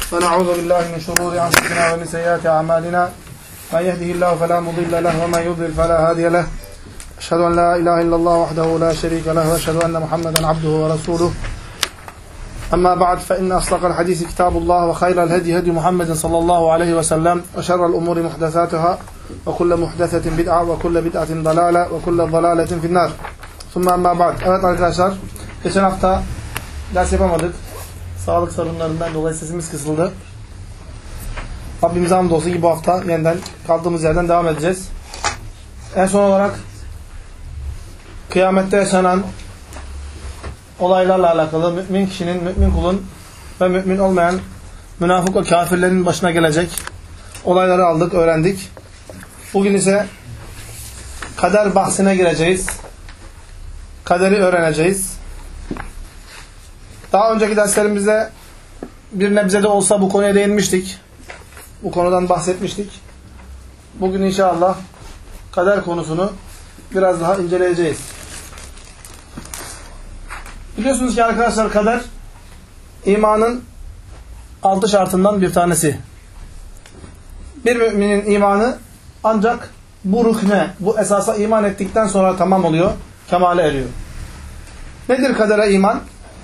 ونعوذ بالله من شرور أنفسنا ومن سيئات أعمالنا من يهده الله فلا مضل له ومن يضلل فلا هادي له أشهد أن لا إله إلا الله وحده لا شريك له وأشهد أن محمدا عبده ورسوله أما بعد فإن أصدق الحديث كتاب الله وخير الهدي هدي محمد صلى الله عليه وسلم وشر الأمور محدثاتها وكل محدثة بدعة وكل بدعة ضلالة وكل ضلالة في النار. ثم أما بعد. Evet arkadaşlar, geçen hafta ders yapamadık. Sağlık sorunlarından dolayı sesimiz kısıldı. Rabbimize hamdolsun ki bu hafta yeniden kaldığımız yerden devam edeceğiz. En son olarak kıyamette yaşanan olaylarla alakalı mümin kişinin, mümin kulun ve mümin olmayan münafık ve kafirlerin başına gelecek olayları aldık, öğrendik. Bugün ise kader bahsine gireceğiz. Kaderi öğreneceğiz. Daha önceki derslerimizde bir nebze de olsa bu konuya değinmiştik. Bu konudan bahsetmiştik. Bugün inşallah kader konusunu biraz daha inceleyeceğiz. Biliyorsunuz ki arkadaşlar kader imanın 6 şartından bir tanesi. Bir müminin imanı ancak bu rükne, bu esasa iman ettikten sonra tamam oluyor, kemale eriyor. Nedir kadere iman?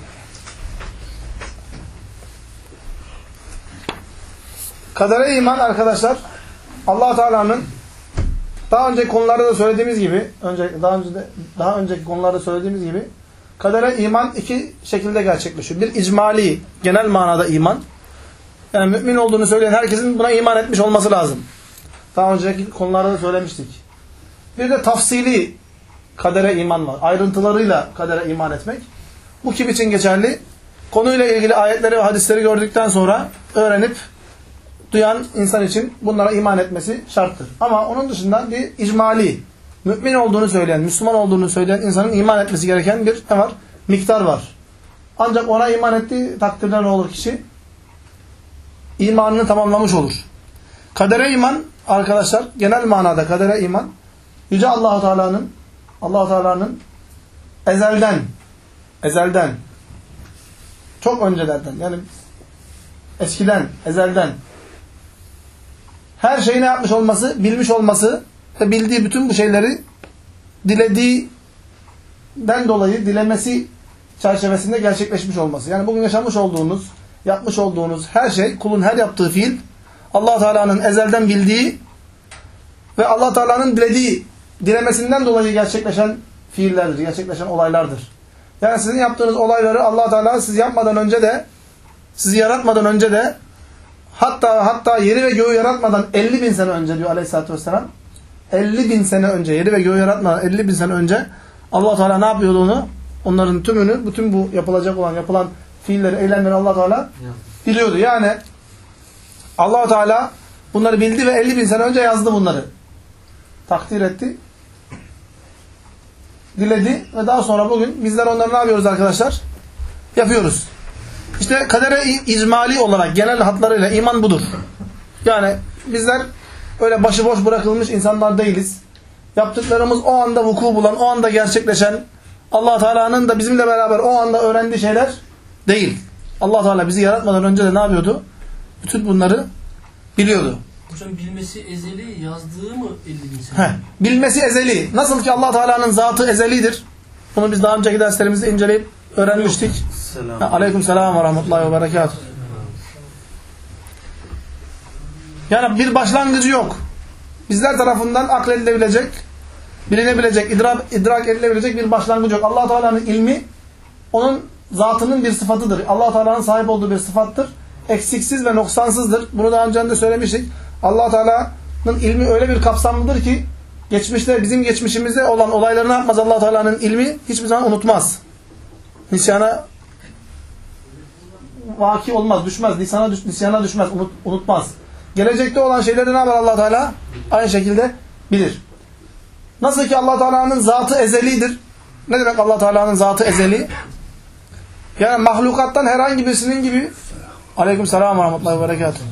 Kadere iman arkadaşlar, Allah Teala'nın daha önceki konularda da söylediğimiz gibi, daha önceki konularda söylediğimiz gibi kadere iman iki şekilde gerçekleşiyor. Bir icmali, genel manada iman. Yani mümin olduğunu söyleyen herkesin buna iman etmiş olması lazım. Daha önceki konularda da söylemiştik. Bir de tafsili kadere iman var. Ayrıntılarıyla kadere iman etmek. Bu kim için geçerli? Konuyla ilgili ayetleri ve hadisleri gördükten sonra öğrenip duyan insan için bunlara iman etmesi şarttır. Ama onun dışında bir icmali, mümin olduğunu söyleyen, Müslüman olduğunu söyleyen insanın iman etmesi gereken bir ne var? Miktar var. Ancak ona iman ettiği takdirde ne olur kişi? İmanını tamamlamış olur. Kadere iman arkadaşlar, genel manada kadere iman, Yüce Allah-u Teala'nın ezelden, çok öncelerden, yani eskiden, ezelden her şeyi ne yapmış olması, bilmiş olması ve bildiği bütün bu şeyleri dilediğinden dolayı dilemesi çerçevesinde gerçekleşmiş olması. Yani bugün yaşamış olduğunuz, yapmış olduğunuz her şey, kulun her yaptığı fiil Allah Teala'nın ezelden bildiği ve Allah Teala'nın dilediği, dilemesinden dolayı gerçekleşen fiillerdir, gerçekleşen olaylardır. Yani sizin yaptığınız olayları Allah Teala siz yapmadan önce de, sizi yaratmadan önce de, hatta yeri ve göğü yaratmadan 50.000 sene önce diyor Aleyhisselatü Vesselam. 50.000 sene önce, yeri ve göğü yaratmadan 50.000 sene önce Allah Teala ne yapıyordu onu? Onların tümünü, bütün bu yapılan fiilleri, eylemleri Allah Teala biliyordu. Yani Allah Teala bunları bildi ve 50.000 sene önce yazdı bunları. Takdir etti. Diledi ve daha sonra bugün bizler onları ne yapıyoruz arkadaşlar? Yapıyoruz. İşte kadere icmali olarak genel hatlarıyla iman budur. Yani bizler öyle başıboş bırakılmış insanlar değiliz. Yaptıklarımız o anda vuku bulan, o anda gerçekleşen, Allah Teala'nın da bizimle beraber o anda öğrendiği şeyler değil. Allah Teala bizi yaratmadan önce de ne yapıyordu? Bütün bunları biliyordu. Hocam bilmesi ezeli, yazdığı mı 50.000 sene? Bilmesi ezeli. Nasıl ki Allah Teala'nın zatı ezelidir. Bunu biz daha önceki derslerimizde inceleyip öğrenmiştik. Aleykümselam ve rahmetullahi ve berekatuhu. Yani bir başlangıcı yok. Bizler tarafından akledilebilecek, bilinebilecek, idrak edilebilecek bir başlangıcı yok. Allah Teala'nın ilmi onun zatının bir sıfatıdır. Allah Teala'nın sahip olduğu bir sıfattır. Eksiksiz ve noksansızdır. Bunu daha önce de söylemiştik. Allah Teala'nın ilmi öyle bir kapsamlıdır ki geçmişte, bizim geçmişimizde olan olayları ne yapmaz Allah Teala'nın ilmi? Hiçbir zaman unutmaz. Nisyana vaki olmaz, düşmez. Nisyana düşmez, unutmaz. Gelecekte olan şeyleri ne yapar Allah Teala? Aynı şekilde bilir. Nasıl ki Allah Teala'nın zatı ezelidir. Ne demek Allah Teala'nın zatı ezeli? Yani mahlukattan herhangi birisinin gibi Aleykümselam ve rahmetullahi ve berekatuhu.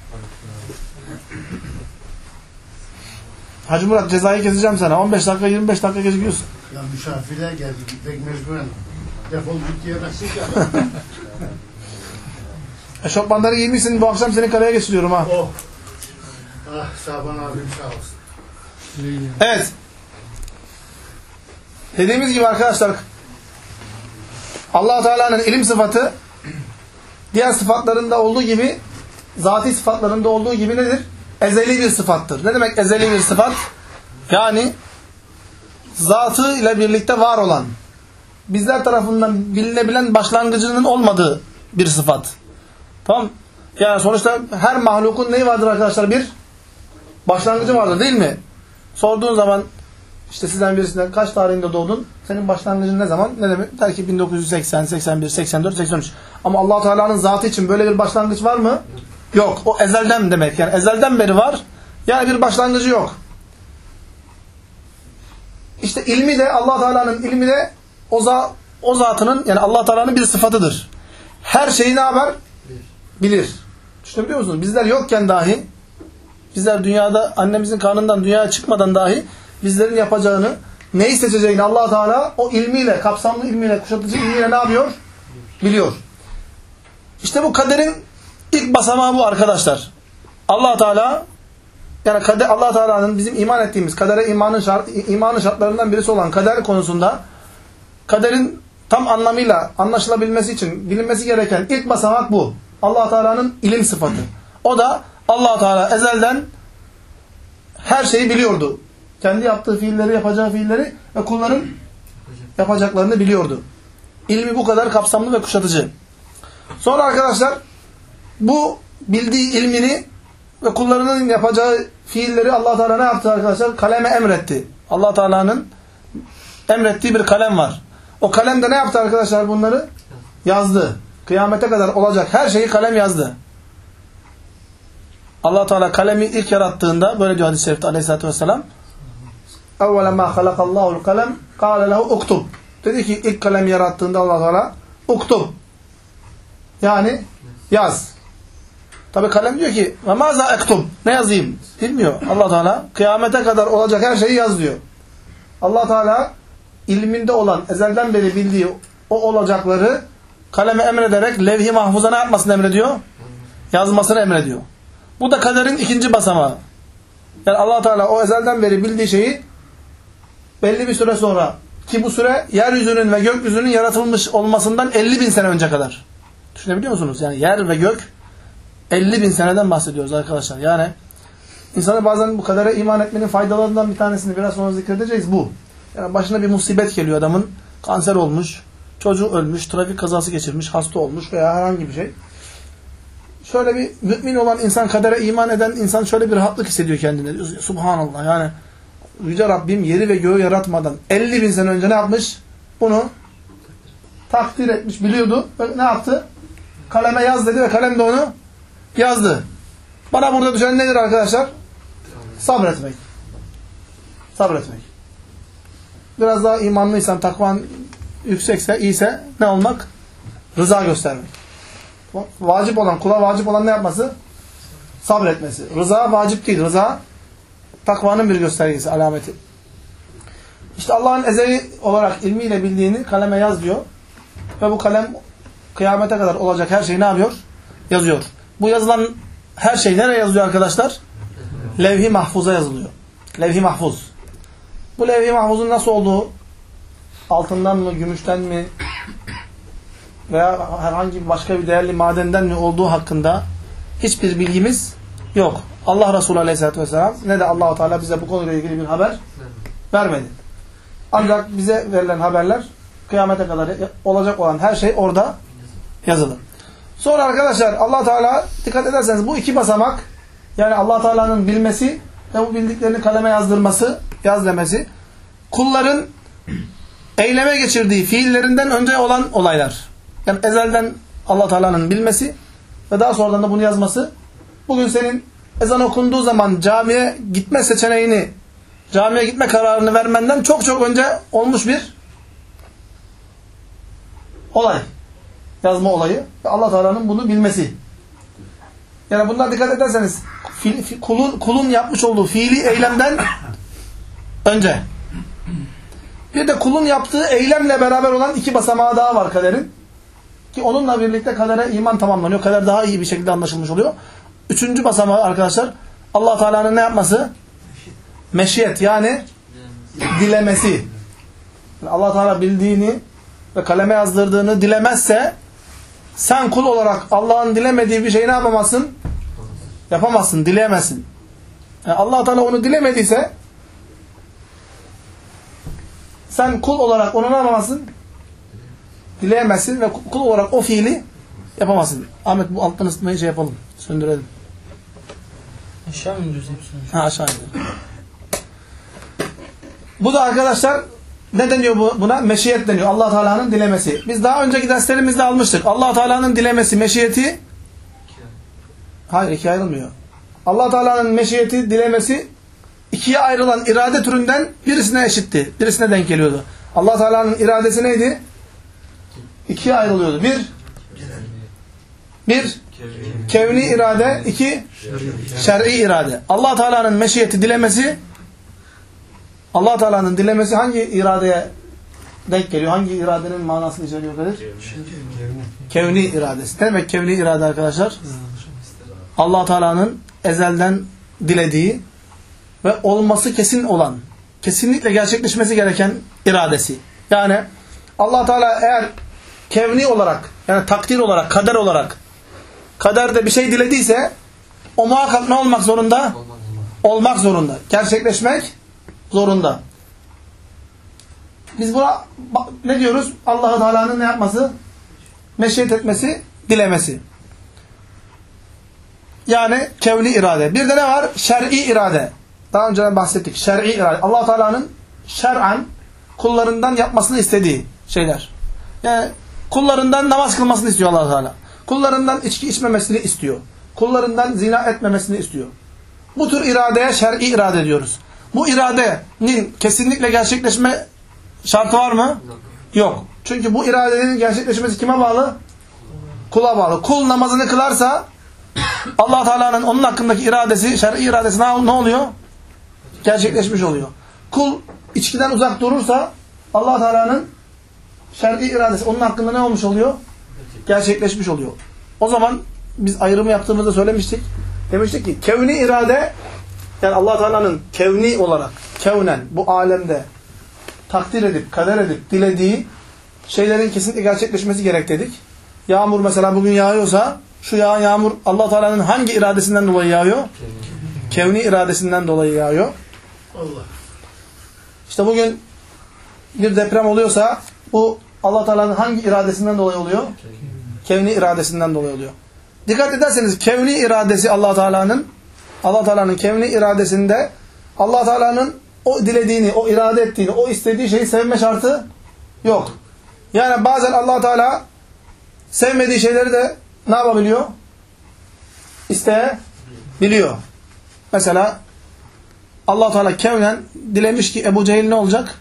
Hacı Murat cezayı keseceğim sana. 15 dakika 25 dakika gecikiyorsun. Ya misafirler geldi. Gitmek mecburen. Defol git diyemezsin ki. Eşofmanları giymişsin, bu akşam seni kaleye geçiriyorum ha. Oh. Ah Şaban abim sağ olsun. Evet. Dediğimiz gibi arkadaşlar, Allah Teala'nın ilim sıfatı diğer sıfatlarında olduğu gibi, zati sıfatlarında olduğu gibi nedir? Ezeli bir sıfattır. Ne demek ezeli bir sıfat? Yani zatı ile birlikte var olan, bizler tarafından bilinebilen başlangıcının olmadığı bir sıfat. Tamam? Yani sonuçta her mahlukun neyi vardır arkadaşlar? Bir başlangıcı vardır değil mi? Sorduğun zaman işte sizden birisinden kaç tarihinde doğdun? Senin başlangıcın ne zaman? Ne demek? Der ki 1980, 81, 84, 83. Ama Allah Teala'nın zatı için böyle bir başlangıç var mı? Yok. O ezelden demek. Yani ezelden beri var. Yani bir başlangıcı yok. İşte ilmi de Allah Teala'nın ilmi de o zatının yani Allah Teala'nın bir sıfatıdır. Her şeyi ne yapar? Bilir. Düşünebiliyor musunuz? Bizler yokken dahi, bizler dünyada annemizin karnından dünyaya çıkmadan dahi bizlerin yapacağını, neyi seçeceğini Allah Teala o ilmiyle, kapsamlı ilmiyle, kuşatıcı ilmiyle ne yapıyor? Biliyor. İşte bu kaderin ilk basamağı bu arkadaşlar. Allah Teala yani Allah Teala'nın bizim iman ettiğimiz kadere imanın şartlarından birisi olan kader konusunda kaderin tam anlamıyla anlaşılabilmesi için bilinmesi gereken ilk basamak bu. Allah Teala'nın ilim sıfatı. O da Allah Teala ezelden her şeyi biliyordu. Kendi yaptığı fiilleri, yapacağı fiilleri ve kulların yapacaklarını biliyordu. İlmi bu kadar kapsamlı ve kuşatıcı. Sonra arkadaşlar bu bildiği ilmini ve kullarının yapacağı fiilleri Allah Teala ne yaptı arkadaşlar? Kaleme emretti. Allah Teala'nın emrettiği bir kalem var. O kalem de ne yaptı arkadaşlar bunları? Yazdı. Kıyamete kadar olacak her şeyi kalem yazdı. Allah Teala kalemi ilk yarattığında böyle diyor hadis-i şerifte Aleyhisselatü Vesselam. Evvela ma halakallahu'l kalem kâle lehu uktub. Dedi ki ilk kalem yarattığında Allah Teala uktub. Yani yaz. Tabi kalem diyor ki ve maza ektub. Ne yazayım? Bilmiyor. Allah Teala kıyamete kadar olacak her şeyi yaz diyor. Allah Teala ilminde olan, ezelden beri bildiği o olacakları kaleme emrederek levh-i mahfuza ne yapmasını emrediyor? Yazmasını emrediyor. Bu da kaderin ikinci basamağı. Yani Allah Teala o ezelden beri bildiği şeyi belli bir süre sonra, ki bu süre yeryüzünün ve gökyüzünün yaratılmış olmasından 50.000 sene önce kadar. Düşünebiliyor musunuz? Yani yer ve gök 50.000 seneden bahsediyoruz arkadaşlar. Yani insana bazen bu kadere iman etmenin faydalarından bir tanesini biraz sonra zikredeceğiz bu. Yani başına bir musibet geliyor adamın. Kanser olmuş, çocuğu ölmüş, trafik kazası geçirmiş, hasta olmuş veya herhangi bir şey. Şöyle bir mümin olan insan, kadere iman eden insan şöyle bir rahatlık hissediyor kendine. Subhanallah yani Yüce Rabbim yeri ve göğü yaratmadan 50.000 sene önce ne yapmış? Bunu takdir etmiş, biliyordu. Ve ne yaptı? Kaleme yaz dedi ve kalem de onu yazdı. Bana burada düşen nedir arkadaşlar? Sabretmek. Sabretmek. Biraz daha imanlıysan, takvan yüksekse, iyiyse ne olmak? Rıza göstermek. Vacip olan, kula vacip olan ne yapması? Sabretmesi. Rıza vacip değil. Rıza takvanın bir göstergesi, alameti. İşte Allah'ın ezeli olarak ilmiyle bildiğini kaleme yaz diyor. Ve bu kalem kıyamete kadar olacak her şeyi ne yapıyor? Yazıyor. Bu yazılan her şey nereye yazılıyor arkadaşlar? Levh-i mahfuza yazılıyor. Levh-i mahfuz. Bu levh-i mahfuzun nasıl olduğu, altından mı, gümüşten mi veya herhangi başka bir değerli madenden mi olduğu hakkında hiçbir bilgimiz yok. Allah Resulü Aleyhisselatü Vesselam ne de Allah-u Teala bize bu konuyla ilgili bir haber vermedi. Ancak bize verilen haberler kıyamete kadar olacak olan her şey orada yazılı. Sonra arkadaşlar Allah Teala dikkat ederseniz bu iki basamak, yani Allah Teala'nın bilmesi ve bu bildiklerini kaleme yazdırması, yaz demesi, kulların eyleme geçirdiği fiillerinden önce olan olaylar. Yani ezelden Allah Teala'nın bilmesi ve daha sonradan da bunu yazması. Bugün senin ezan okunduğu zaman camiye gitme seçeneğini, camiye gitme kararını vermenden çok çok önce olmuş bir olay. Yazma olayı ve Allah Teala'nın bunu bilmesi. Yani bundan dikkat ederseniz kulun yapmış olduğu fiili eylemden önce. Bir de kulun yaptığı eylemle beraber olan iki basamağı daha var kaderin. Ki onunla birlikte kadere iman tamamlanıyor. Kader daha iyi bir şekilde anlaşılmış oluyor. Üçüncü basamağı arkadaşlar Allah Teala'nın ne yapması? Meşiyet, yani dilemesi. Yani Allah Teala bildiğini ve kaleme yazdırdığını dilemezse sen kul olarak Allah'ın dilemediği bir şeyi ne yapamazsın? Yapamazsın, dileyemezsin. Yani Allah Teala onu dilemediyse sen kul olarak onu ne yapamazsın? Dileyemezsin ve kul olarak o fiili yapamazsın. Ahmet, bu alttan ısıtmayı şey yapalım, söndürelim. Aşağı mı indiriyoruz hepsini? Ha, aşağı indirelim. Bu da arkadaşlar ne deniyor buna? Meşiyet deniyor. Allah Teala'nın dilemesi. Biz daha önceki derslerimizde almıştık. Allah Teala'nın dilemesi, meşiyeti hayır, ikiye ayrılmıyor. Allah Teala'nın meşiyeti, dilemesi ikiye ayrılan irade türünden birisine eşitti. Birisine denk geliyordu. Allah Teala'nın iradesi neydi? İkiye ayrılıyordu. Bir kevni irade, iki şer'i irade. Allah Teala'nın meşiyeti, dilemesi, Allah Teala'nın dilemesi hangi iradeye denk geliyor? Hangi iradenin manasını içeriyor Kadir? Kevni iradesi. Ne demek kevni irade arkadaşlar? Allah Teala'nın ezelden dilediği ve olması kesin olan, kesinlikle gerçekleşmesi gereken iradesi. Yani Allah Teala eğer kevni olarak, yani takdir olarak, kader olarak, kaderde bir şey dilediyse o muhakkak ne olmak zorunda? Olmak zorunda. Gerçekleşmek zorunda. Biz buna ne diyoruz? Allah-u Teala'nın ne yapması? Meşiyet etmesi, dilemesi. Yani kevni irade. Bir de ne var? Şer'i irade. Daha önceden bahsettik. Şer'i irade. Allah Teala'nın şer'an kullarından yapmasını istediği şeyler. Yani kullarından namaz kılmasını istiyor Allah Teala. Kullarından içki içmemesini istiyor. Kullarından zina etmemesini istiyor. Bu tür iradeye şer'i irade diyoruz. Bu iradenin kesinlikle gerçekleşme şartı var mı? Yok. Çünkü bu iradenin gerçekleşmesi kime bağlı? Kula bağlı. Kul namazını kılarsa Allah Teala'nın onun hakkındaki iradesi, şer'i iradesi ne oluyor? Gerçekleşmiş oluyor. Kul içkiden uzak durursa Allah Teala'nın şer'i iradesi onun hakkında ne olmuş oluyor? Gerçekleşmiş oluyor. O zaman biz ayrımı yaptığımızda söylemiştik. Demiştik ki kevni irade, yani Allah Teala'nın kevni olarak, kevnen bu alemde takdir edip, kader edip dilediği şeylerin kesinlikle gerçekleşmesi gerek dedik. Yağmur mesela bugün yağıyorsa şu yağan yağmur Allah Teala'nın hangi iradesinden dolayı yağıyor? Kevni iradesinden dolayı yağıyor. Allah. İşte bugün bir deprem oluyorsa bu Allah Teala'nın hangi iradesinden dolayı oluyor? Kevni iradesinden dolayı oluyor. Dikkat ederseniz kevni iradesi Allah Teala'nın kevni iradesinde Allah Teala'nın o dilediğini, o irade ettiğini, o istediği şeyi sevme şartı yok. Yani bazen Allah Teala sevmediği şeyleri de ne yapabiliyor? İsteyebiliyor. Mesela Allah Teala kevnen dilemiş ki Ebu Cehil ne olacak?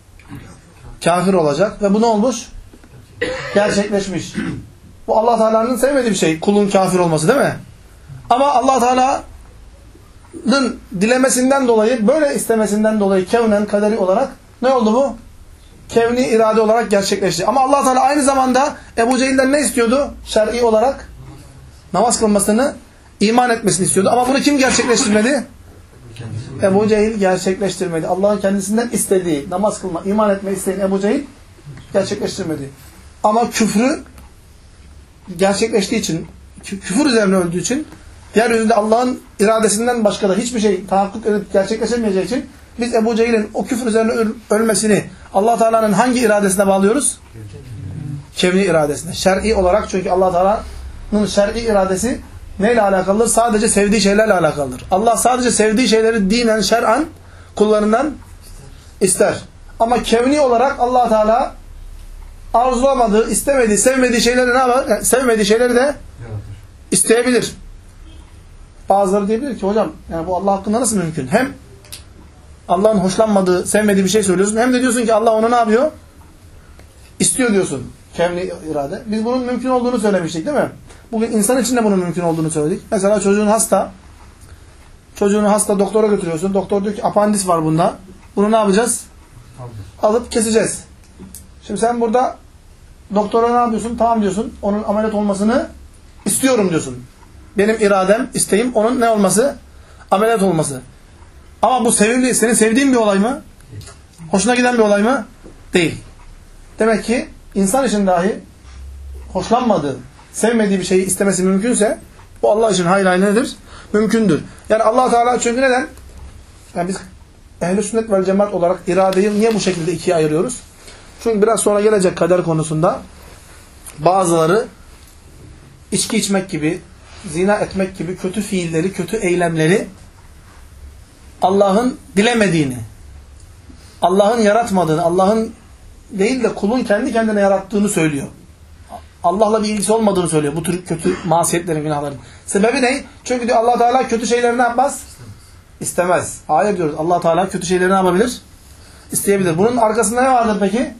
Kafir olacak ve bu ne olmuş? Gerçekleşmiş. Bu Allah Teala'nın sevmediği bir şey, kulun kafir olması, değil mi? Ama Allah Teala'nın dilemesinden dolayı, böyle istemesinden dolayı kevnen, kaderi olarak ne oldu bu? Kevni irade olarak gerçekleşti. Ama Allah Teala aynı zamanda Ebu Cehil'den ne istiyordu? Şer'i olarak namaz kılmasını, iman etmesini istiyordu. Ama bunu kim gerçekleştirmedi? Ebu Cehil gerçekleştirmedi. Allah'ın kendisinden istediği, namaz kılma, iman etme isteyen Ebu Cehil gerçekleştirmedi. Ama küfrü gerçekleştiği için, küfür üzerine öldüğü için, yeryüzünde Allah'ın iradesinden başka da hiçbir şey tahakkuk edip gerçekleşemeyeceği için biz Ebu Cehil'in o küfür üzerine ölmesini Allah Teala'nın hangi iradesine bağlıyoruz? Kevni iradesine. Şer'i olarak, çünkü Allah Teala'nın şer'i iradesi neyle alakalıdır? Sadece sevdiği şeylerle alakalıdır. Allah sadece sevdiği şeyleri dinen, şer'an kullarından ister. Ama kevni olarak Allah Teala arzulamadığı, istemediği, sevmediği şeyleri ne yapar? Yani sevmediği şeyleri de isteyebilir. Bazıları diyebilir ki hocam yani bu Allah hakkında nasıl mümkün? Hem Allah'ın hoşlanmadığı, sevmediği bir şey söylüyorsun, hem de diyorsun ki Allah onu ne yapıyor? İstiyor diyorsun. Kevni irade. Biz bunun mümkün olduğunu söylemiştik, değil mi? Bugün insan için de bunun mümkün olduğunu söyledik. Mesela çocuğun hasta. Çocuğunu hasta doktora götürüyorsun. Doktor diyor ki apandis var bunda. Bunu ne yapacağız? Alıp keseceğiz. Şimdi sen burada doktora ne yapıyorsun? Tamam diyorsun. Onun ameliyat olmasını istiyorum diyorsun. Benim iradem, isteğim onun ne olması? Ameliyat olması. Ama bu sevimli, senin sevdiğin bir olay mı? Hoşuna giden bir olay mı? Değil. Demek ki insan için dahi hoşlanmadığı, sevmediği bir şeyi istemesi mümkünse bu Allah için hayır nedir? Mümkündür. Yani Allah Teala çünkü neden? Yani biz ehl-i sünnet vel cemaat olarak iradeyi niye bu şekilde ikiye ayırıyoruz? Çünkü biraz sonra gelecek kader konusunda bazıları içki içmek gibi, zina etmek gibi kötü fiilleri, kötü eylemleri Allah'ın dilemediğini, Allah'ın yaratmadığını, Allah'ın değil de kulun kendi kendine yarattığını söylüyor. Allah'la bir ilgisi olmadığını söylüyor bu tür kötü masiyetlerin, günahların. Sebebi ne? Çünkü diyor Allah Teala kötü şeyleri ne yapmaz? İstemez. Hayır diyoruz. Allah Teala kötü şeyleri ne yapabilir? İsteyebilir. Bunun arkasında ne vardır peki?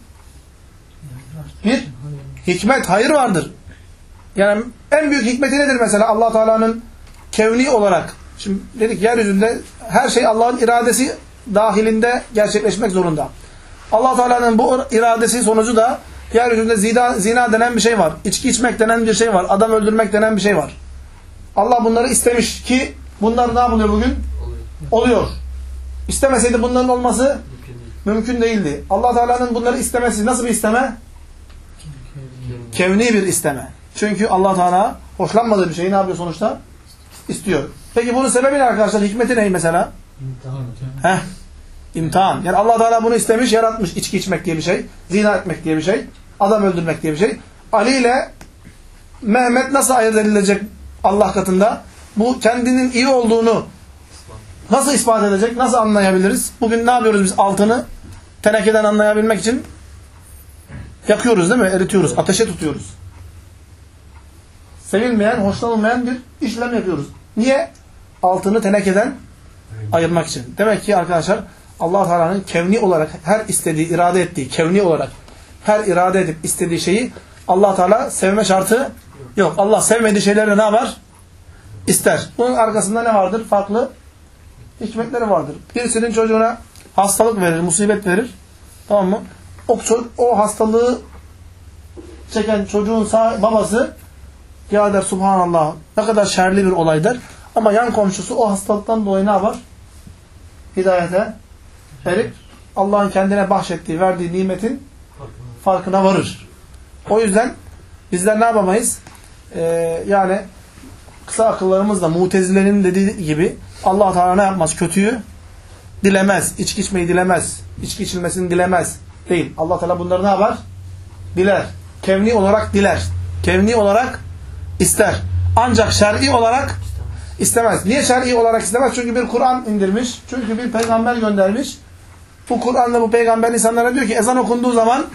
Bir hikmet, hayır vardır. Yani en büyük hikmeti nedir mesela Allah Teala'nın kevni olarak? Şimdi dedik yeryüzünde her şey Allah'ın iradesi dahilinde gerçekleşmek zorunda. Allah Teala'nın bu iradesi sonucu da yeryüzünde zina denen bir şey var. İçki içmek denen bir şey var. Adam öldürmek denen bir şey var. Allah bunları istemiş ki bunlar ne yapılıyor bugün? Oluyor. İstemeseydi bunların olması mümkün değildi. Allah Teala'nın bunları istemesi nasıl bir isteme? Kevni bir isteme. Çünkü Allah Teala hoşlanmadığı bir şeyi ne yapıyor sonuçta? İstiyor. Peki bunun sebebi ne arkadaşlar? Hikmeti ne mesela? İmtihan. İmtihan. Yani Allah Teala bunu istemiş, yaratmış. İçki içmek diye bir şey, zina etmek diye bir şey, adam öldürmek diye bir şey. Ali ile Mehmet nasıl ayırt edilecek Allah katında? Bu kendinin iyi olduğunu nasıl ispat edecek? Nasıl anlayabiliriz? Bugün ne yapıyoruz biz altını? Tenekeden anlayabilmek için yakıyoruz değil mi? Eritiyoruz. Ateşe tutuyoruz. Sevilmeyen, hoşlanılmayan bir işlem yapıyoruz. Niye? Altını tenekeden ayırmak için. Demek ki arkadaşlar Allah Teala'nın kevni olarak her istediği, irade ettiği, kevni olarak her irade edip istediği şeyi Allah Teala sevme şartı yok. Allah sevmediği şeyleri ne yapar? İster. Bunun arkasında ne vardır? Farklı hikmetleri vardır. Birisinin çocuğuna hastalık verir, musibet verir. Tamam mı? O hastalığı çeken çocuğun babası ya der subhanallah ne kadar şerli bir olaydır. Ama yan komşusu o hastalıktan dolayı ne yapar? Hidayete erip Allah'ın kendine bahşettiği, verdiği nimetin farkına varır. O yüzden bizler ne yapamayız? Yani kısa akıllarımızla Mutezile'nin dediği gibi Allah Teala ne yapmaz? Kötüyü dilemez. İçki içmeyi dilemez. İçki içilmesini dilemez. Değil. Allah Teala bunları ne yapar? Diler. Kevni olarak diler. Kevni olarak ister. Ancak şer'i olarak istemez. Niye şer'i olarak istemez? Çünkü bir Kur'an indirmiş. Çünkü bir peygamber göndermiş. Bu Kur'an'la bu peygamber insanlara diyor ki ezan okunduğu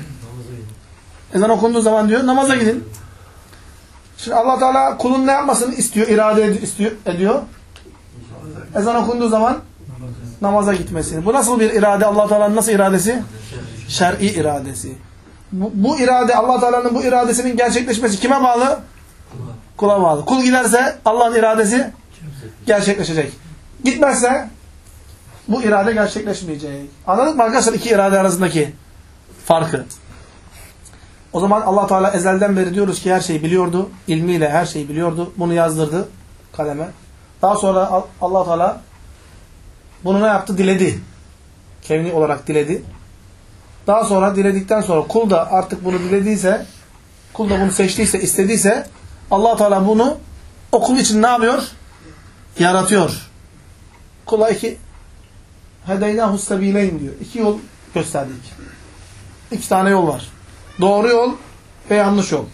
zaman diyor namaza gidin. Şimdi Allah Teala kulun ne yapmasını istiyor, irade ediyor. Ezan okunduğu zaman namaza gitmesini. Bu nasıl bir irade? Allah Teala'nın nasıl iradesi? Şer'i iradesi. Bu irade, Allah Teala'nın bu iradesinin gerçekleşmesi kime bağlı? Kula bağlı. Kul giderse Allah'ın iradesi gerçekleşecek. Gitmezse bu irade gerçekleşmeyecek. Anladık mı arkadaşlar iki irade arasındaki farkı? O zaman Allah Teala ezelden beri diyoruz ki her şeyi biliyordu. İlmiyle her şeyi biliyordu. Bunu yazdırdı kaleme. Daha sonra Allah Teala bunu ne yaptı? Diledi. Kevni olarak diledi. Daha sonra diledikten sonra kul da artık bunu dilediyse, kul da bunu seçtiyse, istediyse Allah Teala bunu o kul için ne yapıyor? Yaratıyor. Kula hedeynâhus sebîleyn diyor. İki yol gösterdik. İki tane yol var. Doğru yol ve yanlış yol.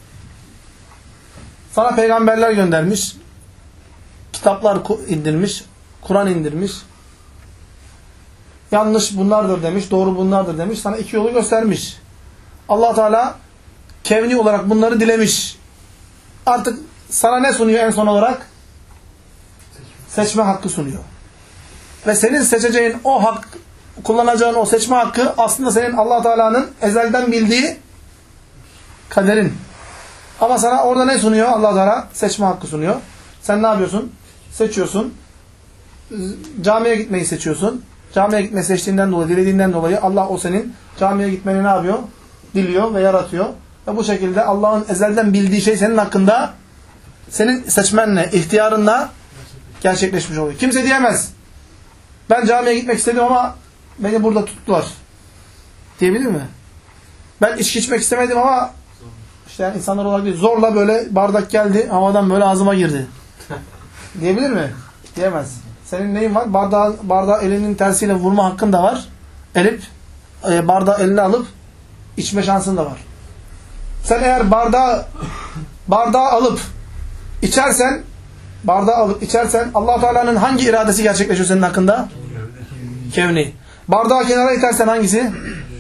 Sana peygamberler göndermiş. Kitaplar indirmiş. Kur'an indirmiş. Yanlış bunlardır demiş. Doğru bunlardır demiş. Sana iki yolu göstermiş. Allah Teala kevni olarak bunları dilemiş. Artık sana ne sunuyor en son olarak? Seçme hakkı sunuyor. Ve senin seçeceğin o hak, kullanacağın o seçme hakkı aslında senin Allah Teala'nın ezelden bildiği kaderin. Ama sana orada ne sunuyor? Allah Teala seçme hakkı sunuyor. Sen ne yapıyorsun? Seçiyorsun. Camiye gitmeyi seçiyorsun. Camiye gitmeyi seçtiğinden dolayı, dilediğinden dolayı Allah o senin camiye gitmeni ne yapıyor? Diliyor ve yaratıyor. Ve bu şekilde Allah'ın ezelden bildiği şey senin hakkında, senin seçmenle, ihtiyarınla gerçekleşmiş oluyor. Kimse diyemez, ben camiye gitmek istedim ama beni burada tuttular diyebilir mi? Ben içki içmek istemedim ama işte yani insanlar olabilir. Zorla böyle bardak geldi, havadan böyle ağzıma girdi. Diyebilir mi? Diyemez. Senin neyin var? Bardağı elinin tersiyle vurma hakkın da var. Bardağı eline alıp içme şansın da var. Sen eğer bardağı alıp içersen Allah Teala'nın hangi iradesi gerçekleşiyor senin hakkında? Kevni. Bardağı kenara itersen hangisi?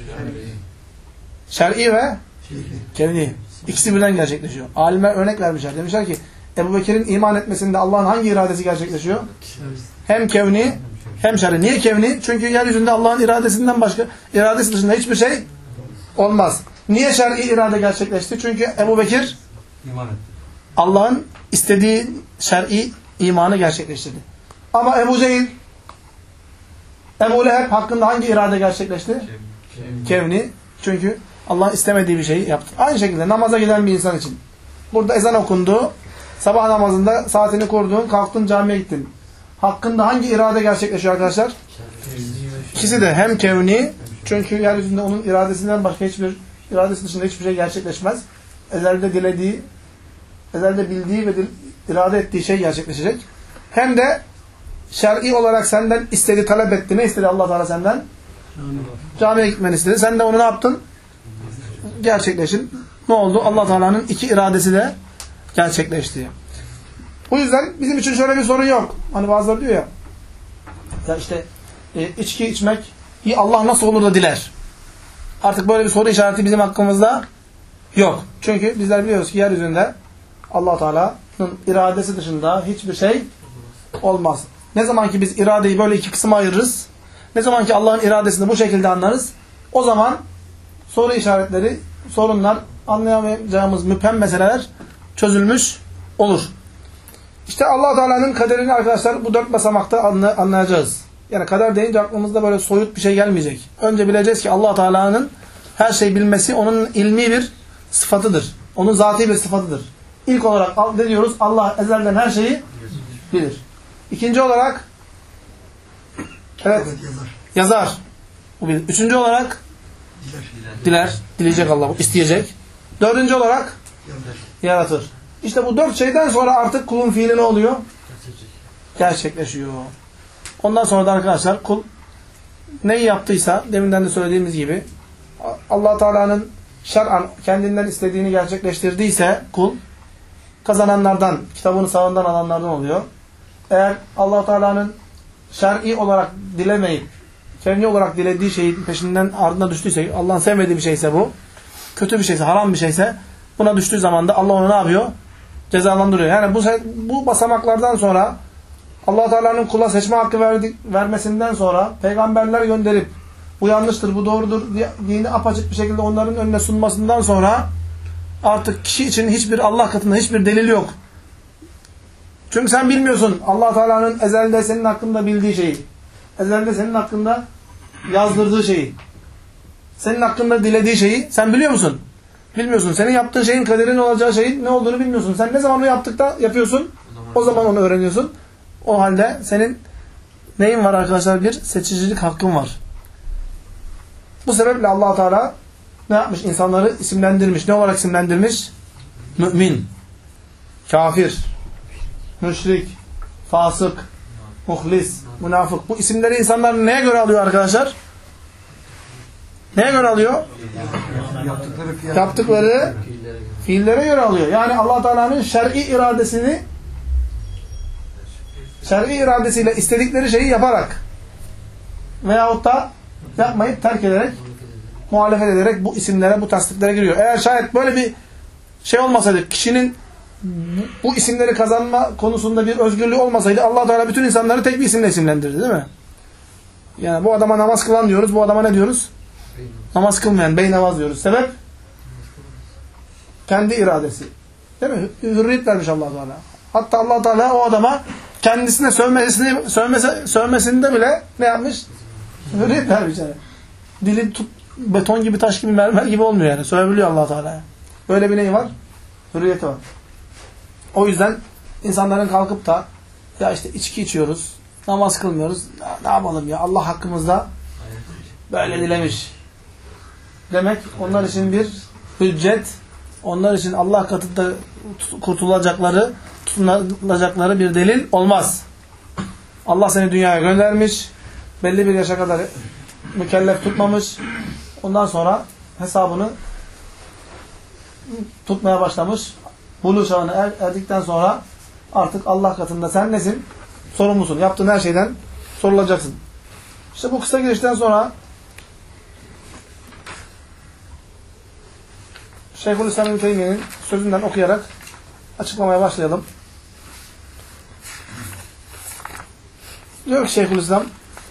Şer'i ve kevni. İkisi birden gerçekleşiyor. Alimler örnek vermişler. Demişler ki Ebu Bekir'in iman etmesinde Allah'ın hangi iradesi gerçekleşiyor? Hem kevni hem şer'i. Niye kevni? Çünkü yeryüzünde Allah'ın iradesinden başka, iradesi dışında hiçbir şey olmaz. Niye şer'i irade gerçekleşti? Çünkü Ebu Bekir Allah'ın istediği şer'i imanı gerçekleştirdi. Ama Ebu Cehil, Ebu Leheb hakkında hangi irade gerçekleşti? Kevni. Çünkü Allah'ın istemediği bir şeyi yaptı. Aynı şekilde namaza giden bir insan için. Burada ezan okundu. Sabah namazında saatini kurdun, kalktın camiye gittin. Hakkında hangi irade gerçekleşiyor arkadaşlar? İkisi de hem kevni, çünkü yeryüzünde onun iradesinden başka iradesi dışında hiçbir şey gerçekleşmez. Ezelde bildiği ve irade ettiği şey gerçekleşecek. Hem de şer'i olarak senden istedi, talep etti. Ne istedi Allah Teala senden? Camiye gitmeni istedi. Sen de onu ne yaptın? Gerçekleşin. Ne oldu? Allah Teala'nın iki iradesi de gerçekleşti. Bu yüzden bizim için şöyle bir sorun yok. Hani bazıları diyor ya işte içki içmek Allah nasıl olur da diler. Artık böyle bir soru işareti bizim hakkımızda yok. Çünkü bizler biliyoruz ki yeryüzünde Allah Teala'nın iradesi dışında hiçbir şey olmaz. Ne zaman ki biz iradeyi böyle iki kısma ayırırız, ne zaman ki Allah'ın iradesini bu şekilde anlarız, o zaman soru işaretleri, sorunlar, anlayamayacağımız müphem meseleler çözülmüş olur. İşte Allah Teala'nın kaderini arkadaşlar bu 4 basamakta anlayacağız. Yani kader deyince aklımızda böyle soyut bir şey gelmeyecek. Önce bileceğiz ki Allah Teala'nın her şeyi bilmesi onun ilmi bir sıfatıdır. Onun zati bir sıfatıdır. İlk olarak ne diyoruz? Allah ezelden her şeyi bilir. İkinci olarak yazar. Üçüncü olarak diler. Dileyecek Allah. İsteyecek. Dördüncü olarak yaratır. İşte bu 4 şeyden sonra artık kulun fiili ne oluyor? Gerçekleşiyor. Ondan sonra da arkadaşlar kul neyi yaptıysa deminden de söylediğimiz gibi Allah Teala'nın şer'an kendinden istediğini gerçekleştirdiyse kul kazananlardan, kitabını sağından alanlardan oluyor. Eğer Allah Teala'nın şer'i olarak dilemeyip kendi olarak dilediği şeyin peşinden ardına düştüyse, Allah'ın sevmediği bir şeyse bu, kötü bir şeyse, haram bir şeyse buna düştüğü zaman da Allah onu ne yapıyor? Cezalandırıyor. Yani bu basamaklardan sonra Allah Teala'nın kula seçme hakkı vermesinden sonra peygamberler gönderip bu yanlıştır, bu doğrudur dini apaçık bir şekilde onların önüne sunmasından sonra artık kişi için hiçbir Allah katında hiçbir delil yok. Çünkü sen bilmiyorsun Allah Teala'nın ezelde senin hakkında bildiği şeyi, ezelde senin hakkında yazdırdığı şeyi, senin hakkında dilediği şeyi sen biliyor musun? Bilmiyorsun. Senin yaptığın şeyin kaderin olacağı şeyin ne olduğunu bilmiyorsun. Sen ne zaman onu yapıyorsun? O zaman onu öğreniyorsun. O halde senin neyin var arkadaşlar? Bir seçicilik hakkın var. Bu sebeple Allah Teala ne yapmış? İnsanları isimlendirmiş. Ne olarak isimlendirmiş? Mümin, kafir, müşrik, fasık, muhlis, münafık. Bu isimleri insanlar neye göre alıyor arkadaşlar? Neye göre alıyor? Yaptıkları fiillere göre alıyor. Yani Allah Teala'nın şer'i iradesiyle istedikleri şeyi yaparak veyahut da yapmayıp terk ederek, muhalefet ederek bu isimlere, bu tasdiklere giriyor. Eğer şayet böyle bir şey olmasaydı, kişinin bu isimleri kazanma konusunda bir özgürlüğü olmasaydı Allah Teala bütün insanları tek bir isimle isimlendirdi, değil mi? Yani bu adama namaz kılan diyoruz, bu adama ne diyoruz? Namaz kılmayan, beynamaz diyoruz. Sebep? Kendi iradesi. Değil mi? Hürriyet vermiş Allah Teala. Hatta Allah Teala o adama kendisine sövmesinde bile ne yapmış? Hürriyet vermiş yani. Dili beton gibi, taş gibi, mermer gibi olmuyor yani. Sövebiliyor Allah Teala'ya. Böyle bir neyi var? Hürriyeti var. O yüzden insanların kalkıp da ya işte içki içiyoruz, namaz kılmıyoruz. Ne yapalım ya? Allah hakkımızda böyle dilemiş. Demek onlar için bir hüccet, onlar için Allah katında kurtulacakları, tutunacakları bir delil olmaz. Allah seni dünyaya göndermiş, belli bir yaşa kadar mükellef tutmamış, ondan sonra hesabını tutmaya başlamış. Buluğ çağına erdikten sonra artık Allah katında sen nesin? Sorumlusun. Yaptığın her şeyden sorulacaksın. İşte bu kısa girişten sonra Şeyhülislam İbn Teymiyye'nin sözünden okuyarak açıklamaya başlayalım. Diyor ki Şeyhülislam,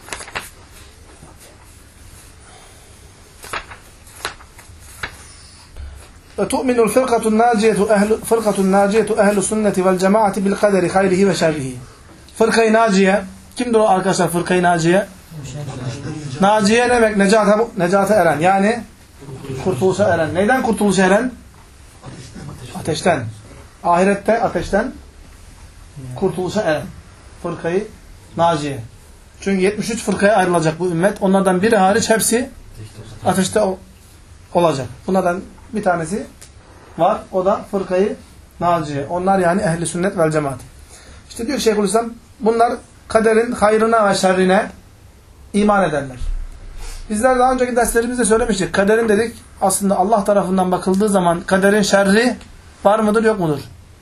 وَتُؤْمِنُ الْفِرْقَةُ النَّاجِيَةُ اَهْلُ السُنَّةِ وَالْجَمَاعَةِ بِالْقَدَرِ خَيْرِهِ وَشَرِّهِ. Fırkayı Naciye. Kimdir o arkadaşlar fırkayı Naciye? Naciye ne demek? Necate eren. Yani kurtuluşa eren. Neyden kurtuluşa eren? Ateşten. Ahirette ateşten kurtuluşa eren. Fırkayı Naciye. Çünkü 73 fırkaya ayrılacak bu ümmet. Onlardan biri hariç hepsi ateşte olacak. Bunlardan bir tanesi var. O da fırkayı Naciye. Onlar yani ehli sünnet vel cemaat. İşte diyor Şeyhülislam, bunlar kaderin hayrına ve şerrine iman ederler. Bizler daha önceki derslerimizde söylemiştik. Kaderin dedik aslında Allah tarafından bakıldığı zaman kaderin şerri var mıdır yok mudur?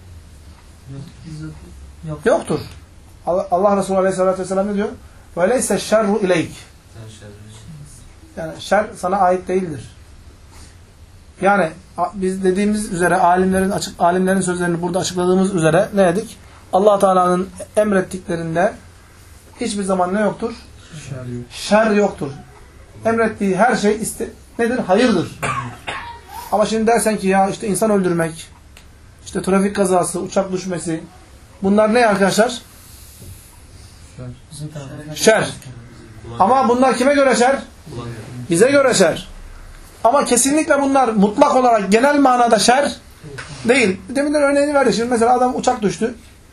Yoktur. Allah Resulü Aleyhisselatü Vesselam ne diyor? وَلَيْسَ الشَّرُّ اِلَيْكِ Yani şer sana ait değildir. Yani biz dediğimiz üzere alimlerin sözlerini burada açıkladığımız üzere ne dedik? Allah Teala'nın emrettiklerinde hiçbir zaman ne yoktur? Şer yoktur. Emrettiği her şey nedir? Hayırdır. Ama şimdi dersen ki ya işte insan öldürmek, işte trafik kazası, uçak düşmesi, bunlar ne arkadaşlar? Şer. Ama bunlar kime göre şer? Bize göre şer. Ama kesinlikle bunlar mutlak olarak genel manada şer değil. Deminden örneğini verdi. Şimdi mesela adam uçak düştü.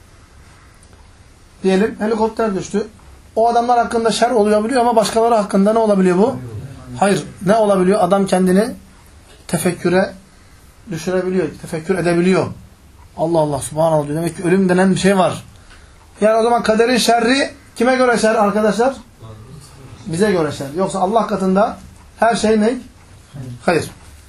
Diyelim helikopter düştü. O adamlar hakkında şer olabiliyor ama başkaları hakkında ne olabiliyor bu? Hayır. Ne olabiliyor? Adam kendini tefekküre düşürebiliyor. Tefekkür edebiliyor. Allah Allah subhanallah diyor. Demek ki ölüm denen bir şey var. Yani o zaman kaderin şerri kime göre şer arkadaşlar? Bize göre şer. Yoksa Allah katında her şey ne? Hayır.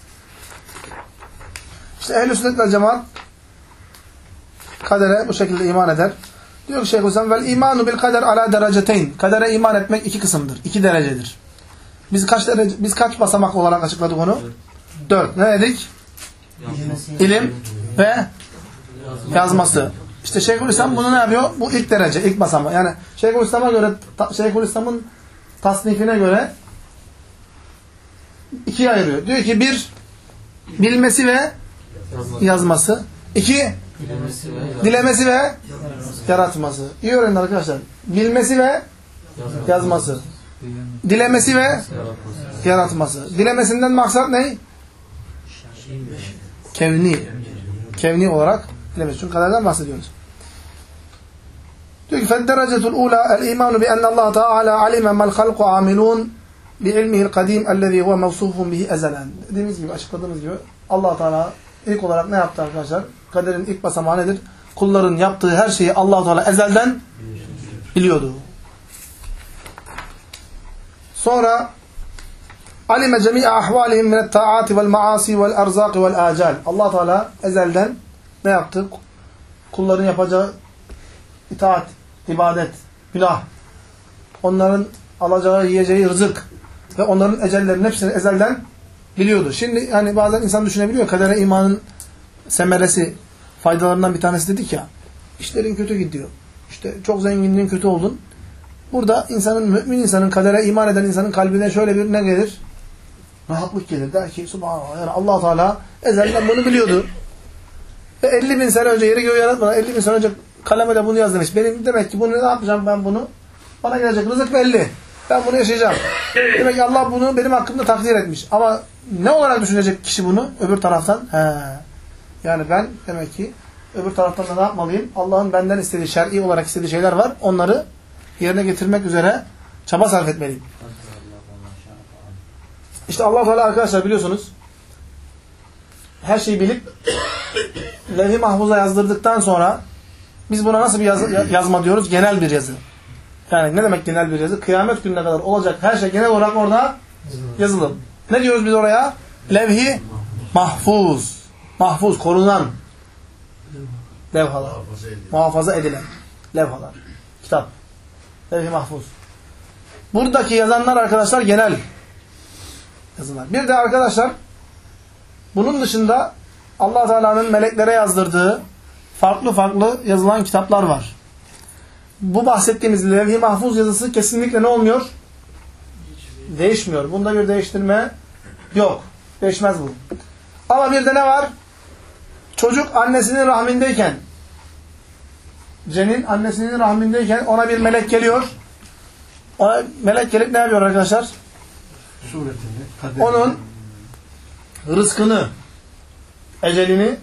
İşte ehl-i sünnet vel cemaat kadere bu şekilde iman eder. Diyor ki Şeyhülislam vel imanu bil kader ala dereceteyn. Kadere iman etmek iki kısımdır. 2 derecedir. Biz kaç basamak olarak açıkladık onu? 4. Ne dedik? İlim ve yazması. İşte Şeyhülislam bunu ne yapıyor? Bu ilk derece, ilk basamak. Yani Şeyhülislam'a göre, Şeyhülislam'ın tasnifine göre 2'ye ayırıyor. Diyor ki 1 bilmesi ve yazması. 2 dilemesi ve yaratması. İyi öğrenin arkadaşlar. Bilmesi ve yazması. Dilemesi ve yaratması. Dilemesinden maksat ne? Kevni. Kevni olarak dilemesi. Çünkü kaderden bahsediyoruz. Diyor ki فَالدَّرَجَةُ الْعُولَى الْاِيمَانُ بِأَنَّ اللّٰهَ تَعَالَى عَلِمَ مَا الْخَلْقُ عَامِلُونَ بِعِلْمِهِ الْقَدِيمِ الَّذ۪ي هُوَ مَوْصُوفٌ بِهِ اَزَلًا. Dediğimiz gibi, açıkladığımız gibi Allah Teala ilk olarak ne yaptı arkadaşlar? Kaderin ilk basamağı nedir? Kulların yaptığı her şeyi Allah Teala ezelden biliyordu. Sonra alime cemi'a ahvalihim min et-ta'ati vel maasi vel erzaq vel ajal. Allah Teala ezelden ne yaptı? Kulların yapacağı itaat, ibadet, günah, onların alacağı, yiyeceği rızık ve onların ecellerinin hepsini ezelden biliyordu. Şimdi hani bazen insan düşünebiliyor, kadere imanın semeresi, faydalarından bir tanesi dedik ya, işlerin kötü gidiyor. İşte çok zenginliğin kötü oldun. Burada mümin insanın, kadere iman eden insanın kalbine şöyle bir ne gelir? Rahatlık gelir. Der ki subhanallah, yani Allah Teala ezelden bunu biliyordu. Ve 50.000 sene önce, yeri göğü yaratmadan 50.000 sene önce kaleme de bunu yaz demiş. Benim demek ki bunu ne yapacağım ben bunu? Bana gelecek rızık belli. Ben bunu yaşayacağım. Demek ki Allah bunu benim hakkımda takdir etmiş. Ama ne olarak düşünecek kişi bunu? Öbür taraftan. Yani ben demek ki öbür taraftan da ne yapmalıyım? Allah'ın benden istediği, şer'i olarak istediği şeyler var. Onları yerine getirmek üzere çaba sarf etmeliyim. İşte Allah Teala arkadaşlar biliyorsunuz her şeyi bilip levh-i mahfuza yazdırdıktan sonra biz buna nasıl bir yazma diyoruz? Genel bir yazı. Yani ne demek genel bir yazı? Kıyamet gününe kadar olacak her şey genel olarak orada yazılı. Ne diyoruz biz oraya? Levh-i mahfuz. Mahfuz, korunan levhalar. Muhafaza edilen levhalar. Kitap. Levh-i mahfuz. Buradaki yazanlar arkadaşlar genel yazılar. Bir de arkadaşlar bunun dışında Allah Teala'nın meleklere yazdırdığı farklı farklı yazılan kitaplar var. Bu bahsettiğimiz levh-i mahfuz yazısı kesinlikle ne olmuyor? Değişmiyor. Bunda bir değiştirme yok. Değişmez bu. Ama bir de ne var? Çocuk annesinin rahmindeyken, cenin annesinin rahmindeyken ona bir melek geliyor. Ona melek gelip ne yapıyor arkadaşlar? Onun rızkını, ecelini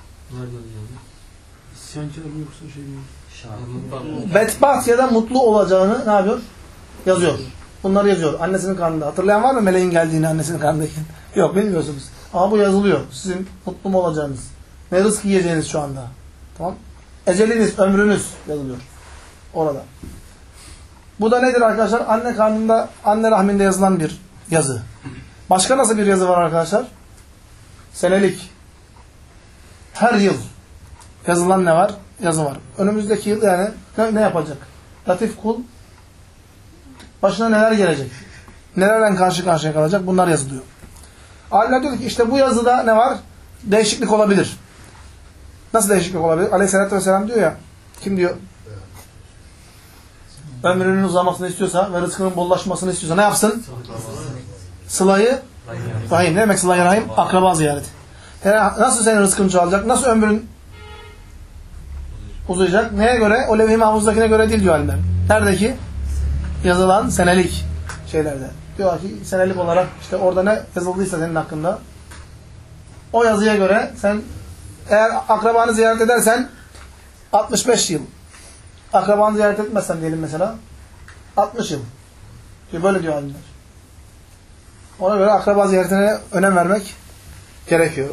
bedbaht ya da mutlu olacağını ne yapıyor? Yazıyor. Bunları yazıyor. Annesinin karnında. Hatırlayan var mı meleğin geldiğini annesinin karnındayken? Yok, bilmiyorsunuz. Ama bu yazılıyor. Sizin mutlu mu olacağınız, ne rızk yiyeceğiniz şu anda. Tamam? Eceliniz, ömrünüz yazılıyor. Orada. Bu da nedir arkadaşlar? Anne karnında, anne rahminde yazılan bir yazı. Başka nasıl bir yazı var arkadaşlar? Senelik. Her yıl yazılan ne var? Yazı var. Önümüzdeki yıl yani ne yapacak? Latif kul başına neler gelecek? Nelerle karşı karşıya kalacak? Bunlar yazılıyor. Alimler diyor ki işte bu yazıda ne var? Değişiklik olabilir. Nasıl değişiklik olabilir? Aleyhisselatü Vesselam diyor ya, kim diyor? Ömrünün uzamasını istiyorsa ve rızkının bollaşmasını istiyorsa ne yapsın? Sılayı rahim. Ne demek sılayı rahim? Akraba ziyareti. Yani nasıl senin rızkın çoğalacak? Nasıl ömrün uzayacak? Neye göre? O levh-i mahfuzdakine göre değil diyor alimler. Neredeki? Yazılan senelik şeylerde. Diyor ki senelik olarak işte orada ne yazıldıysa senin hakkında o yazıya göre sen eğer akrabanı ziyaret edersen 65 yıl. Akrabanı ziyaret etmezsen diyelim mesela 60 yıl. Böyle diyor alimler. Ona göre akraba ziyaretine önem vermek gerekiyor.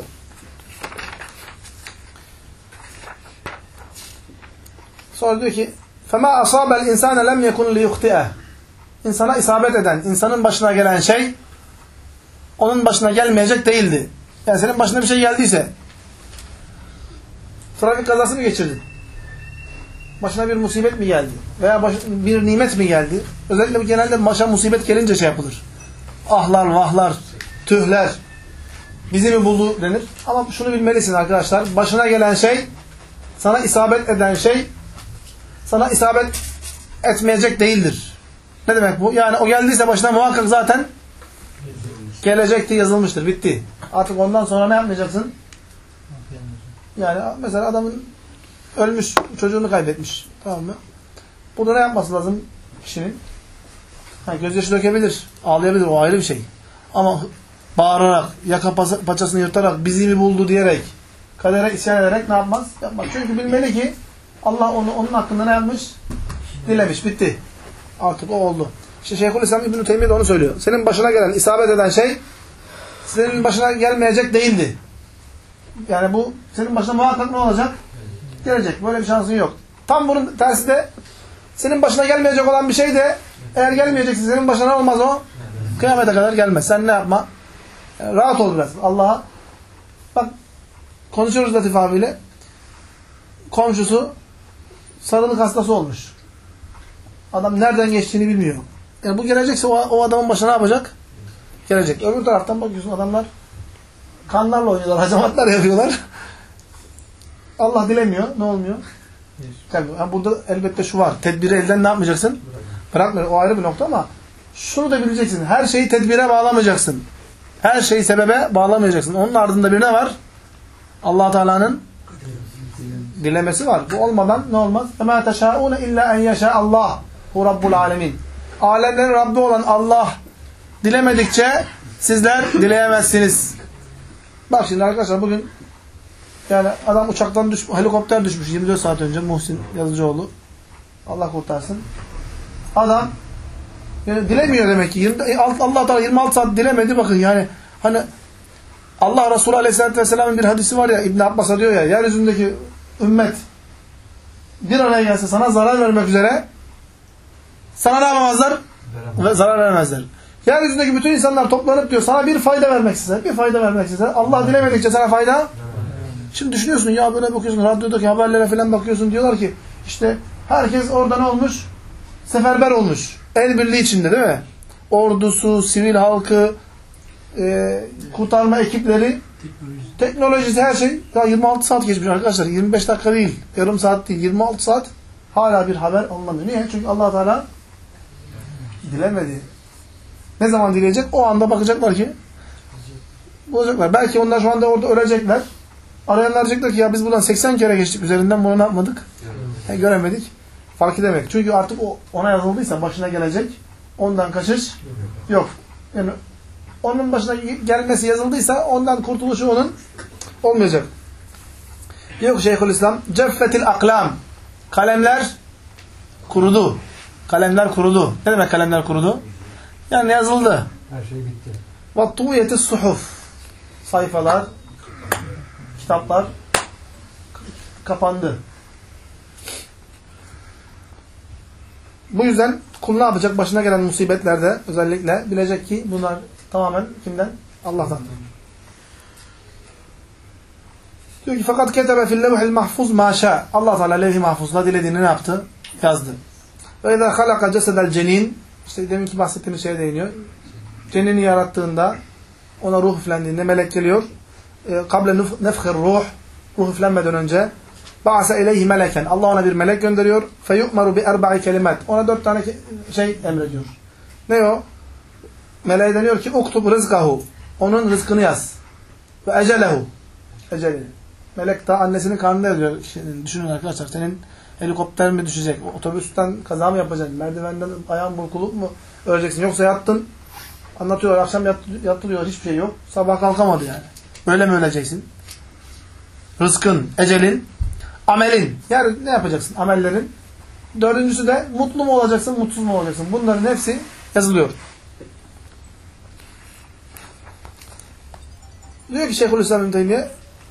Sonra diyor ki فَمَا أَصَابَ الْاِنْسَانَ لَمْ يَكُنْ لِيُخْتِئَهِ İnsana isabet eden, insanın başına gelen şey onun başına gelmeyecek değildi. Yani senin başına bir şey geldiyse trafik kazası mı geçirdin? Başına bir musibet mi geldi? Veya bir nimet mi geldi? Özellikle genelde başa musibet gelince şey yapılır. Ahlar, vahlar, tühler bizi mi buldu denir. Ama şunu bilmelisin arkadaşlar. Başına gelen şey, sana isabet eden şey sana isabet etmeyecek değildir. Ne demek bu? Yani o geldiyse başına muhakkak zaten gelecekti, yazılmıştır. Bitti. Artık ondan sonra ne yapmayacaksın? Yani mesela adamın ölmüş, çocuğunu kaybetmiş. Tamam mı? Burada ne yapması lazım kişinin? Gözyaşı dökebilir, ağlayabilir. O ayrı bir şey. Ama bağırarak, yaka paçasını yırtarak, bizi mi buldu diyerek, kadere isyan ederek ne yapmaz? Yapmaz. Çünkü bilmeli ki Allah onun hakkında ne yapmış? Dilemiş. Bitti. Artık o oldu. İşte Şeyhülislam İbn-i Teymiye de onu söylüyor. Senin başına gelen, isabet eden şey senin başına gelmeyecek değildi. Yani bu senin başına muhakkak ne olacak? Gelecek. Böyle bir şansın yok. Tam bunun tersi de senin başına gelmeyecek olan bir şey de eğer gelmeyecekse senin başına ne olmaz o? Kıyamete kadar gelmez. Sen ne yapma? Yani rahat ol biraz. Allah'a bak konuşuyoruz Latif abiyle. Komşusu sarılık hastası olmuş. Adam nereden geçtiğini bilmiyor. Yani bu gelecekse o adamın başına ne yapacak? Gelecek. Öbür taraftan bakıyorsun adamlar kanlarla oynuyorlar, hacamatlar yapıyorlar. Allah dilemiyor. Ne olmuyor? Yani burada elbette şu var. Tedbiri elden ne yapmayacaksın? Bırakma. O ayrı bir nokta ama şunu da bileceksin. Her şeyi tedbire bağlamayacaksın. Her şeyi sebebe bağlamayacaksın. Onun ardında bir ne var? Allah Teala'nın dilemesi var. Bu olmadan ne olmaz? اَمَا تَشَاءُونَ اِلَّا اَنْ يَشَاءَ اللّٰهُ هُ رَبُّ الْعَالَمِينَ alemlerin Rabbi olan Allah dilemedikçe sizler dileyemezsiniz. Bak şimdi arkadaşlar bugün yani adam uçaktan helikopter düşmüş 24 saat önce Muhsin Yazıcıoğlu. Allah kurtarsın. Adam yani dilemiyor demek ki. Allah Teala 26 saat dilemedi bakın yani hani Allah Resulü Aleyhisselatü Vesselam'ın bir hadisi var ya İbn Abbas'a diyor ya yeryüzündeki ümmet bir araya gelse sana zarar vermek üzere sana ne yapamazlar? Ve zarar veremezler. Yeryüzündeki bütün insanlar toplanıp diyor sana bir fayda vermek ister. Bir fayda vermek ister. Allah dilemedikçe sana fayda. Şimdi düşünüyorsun ya böyle bakıyorsun radyodaki haberlere falan bakıyorsun diyorlar ki işte herkes orada ne olmuş? Seferber olmuş. El birliği içinde değil mi? Ordusu, sivil halkı, kurtarma ekipleri, teknolojisi her şey. Ya 26 saat geçmiş arkadaşlar. 25 dakika değil. Yarım saat değil. 26 saat hala bir haber anlamıyor. Niye? Çünkü Allah Teala dilemedi. Ne zaman dileyecek? O anda bakacaklar ki bulacaklar. Belki onlar şu anda orada ölecekler. Arayanlar diyecekler ki ya biz buradan 80 kere geçtik üzerinden bunu ne yapmadık? Göremedik. Fark edemedik. Çünkü artık ona yazıldıysa başına gelecek. Ondan kaçış yok. Yani onun başına gelmesi yazıldıysa ondan kurtuluşu onun olmayacak. Diyor ki Şeyhülislam ceffetil aklam. Kalemler kurudu. Kalemler kurudu. Ne demek kalemler kurudu? Yani yazıldı. Her şey bitti. Ve tuyetis suhuf. Sayfalar, kitaplar kapandı. Bu yüzden kul ne yapacak? Başına gelen musibetlerde özellikle bilecek ki bunlar tamamen kimden? Allah'tan. Diyor ki fakat ketebe fil levhil mahfuz ma şa. Allah Teala levh-i mahfuzda dilediğini ne yaptı? Yazdı. Ve izâ halaka cesedel cenin. İşte deminki bahsettiğimiz şeye değiniyor. Cenini yarattığında ona ruh üflendiğinde melek geliyor. Kable nefkhir ruh. Ruh üflenmeden önce ba'ase ileyhi meleken. Allah ona bir melek gönderiyor. Feyu'maru bi erba'i kelimat. Ona 4 tane şey emrediyor. Ne o? Meleğe deniyor ki uktub rızkahu. Onun rızkını yaz. Ve ecelehu. Eceli. Melek ta annesinin karnında yazıyor. Düşünün arkadaşlar. Senin helikopter mi düşecek? Otobüsten kaza mı yapacaksın? Merdivenden ayağın burkulup mu öleceksin? Yoksa yattın. Anlatıyorlar. Akşam yattırıyor. Hiçbir şey yok. Sabah kalkamadı yani. Böyle mi öleceksin? Rızkın, ecelin, amelin. Yani ne yapacaksın? Amellerin. 4.'sü de mutlu mu olacaksın, mutsuz mu olacaksın? Bunların hepsi yazılıyor. Diyor ki Şeyhülislam İbn Teymiye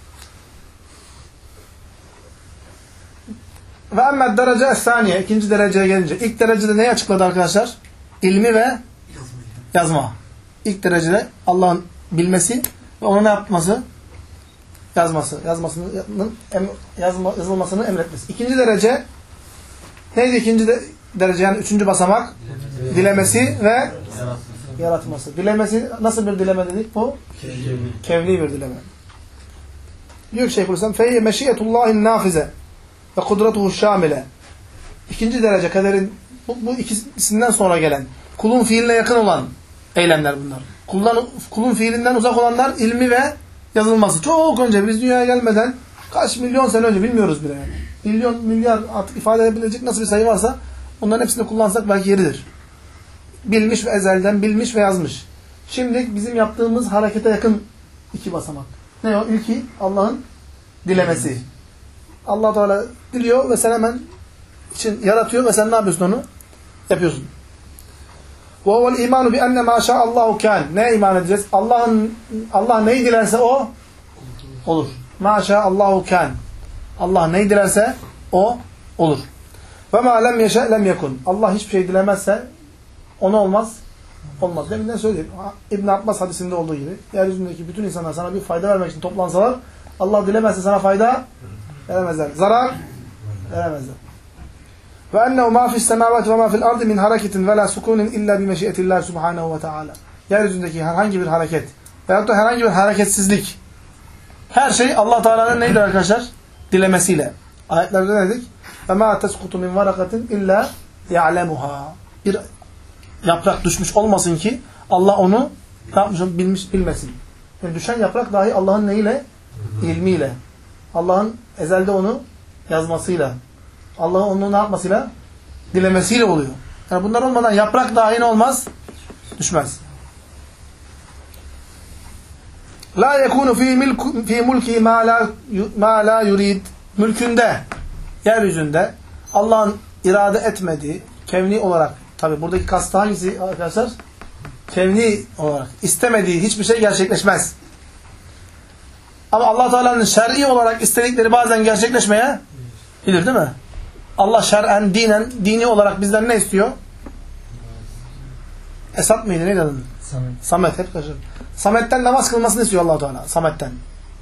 ve emmel derece es-saniye, ikinci dereceye gelince. İlk derecede neyi açıkladı arkadaşlar? İlmi ve yazma. İlk derecede Allah'ın bilmesi ve ona ne yapması? Yazılmasını emretmesi. İkinci derece neydi ikinci derece yani üçüncü basamak? Dilemesi ve yaratması. Dilemesi nasıl bir dileme dedik bu? Kevni bir dileme. Diyor ki Şeyhülislam feyye meşiyetullahin nafize ve kudretuhu şamile. İkinci derece kaderin bu ikisinden sonra gelen kulun fiiline yakın olan eylemler bunlar. Kulun fiilinden uzak olanlar ilmi ve yazılması. Çok önce biz dünyaya gelmeden kaç milyon sene önce bilmiyoruz bile yani. Milyon, milyar artık ifade edebilecek nasıl bir sayı varsa onların hepsini kullansak belki yeridir. Bilmiş ve ezelden bilmiş ve yazmış. Şimdi bizim yaptığımız harekete yakın iki basamak. Ne o? İlki Allah'ın dilemesi. Allah Teala diliyor ve sen hemen için yaratıyor ve sen ne yapıyorsun onu? Yapıyorsun. وَهُوَ الْاِيمَانُ بِأَنَّ مَا شَاءَ اللّٰهُ كَانَ. Neye iman edeceğiz? Allah neyi dilerse o olur. مَا شَاءَ اللّٰهُ كَانَ. Allah neyi dilerse o olur. وَمَا لَمْ يَشَأْ لَمْ يَكُنْ. Allah hiçbir şey dilemezse ona olmaz. Olmaz. Deminden söyleyeyim. İbn Abbas hadisinde olduğu gibi yeryüzündeki bütün insanlar sana bir fayda vermek için toplansalar Allah dilemezse sana fayda veremezler. Zarar veremezler. Ve ennehu ma fi's semavati ve ma fi'l ardı min hareketin ve la sukunin illa bi meşiyetillah subhanahu ve teala. Yeryüzündeki herhangi bir hareket veyahut da herhangi bir hareketsizlik her şey Allah Teala'nın neydi arkadaşlar? Dilemesiyle. Ayetlerde ne dedik? Ve ma tesqutu min varakatin illa ya'lemuha. Bir yaprak düşmüş olmasın ki Allah onu ne yapmış, bilmiş, bilmesin. Yani düşen yaprak dahi Allah'ın neyle? İlmiyle. Allah'ın ezelde onu yazmasıyla. Allah'ın onu ne yapmasıyla? Dilemesiyle oluyor. Yani bunlar olmadan yaprak dahi ne olmaz? Düşmez. La yekunu fi mulki ma la yurid. Mülkünde, yeryüzünde Allah'ın irade etmediği, kevni olarak, tabi buradaki kastı hangisi arkadaşlar? Kevni olarak istemediği hiçbir şey gerçekleşmez. Ama Allah Teala'nın şer'i olarak istedikleri bazen gerçekleşmeye bilir, değil mi? Allah şer'en, dinen, dini olarak bizden ne istiyor? Esat mıydı? Neydi adın? Samet. Samet. Hep kaçırdım. Samet'ten namaz kılmasını istiyor Allah Teala. Samet'ten.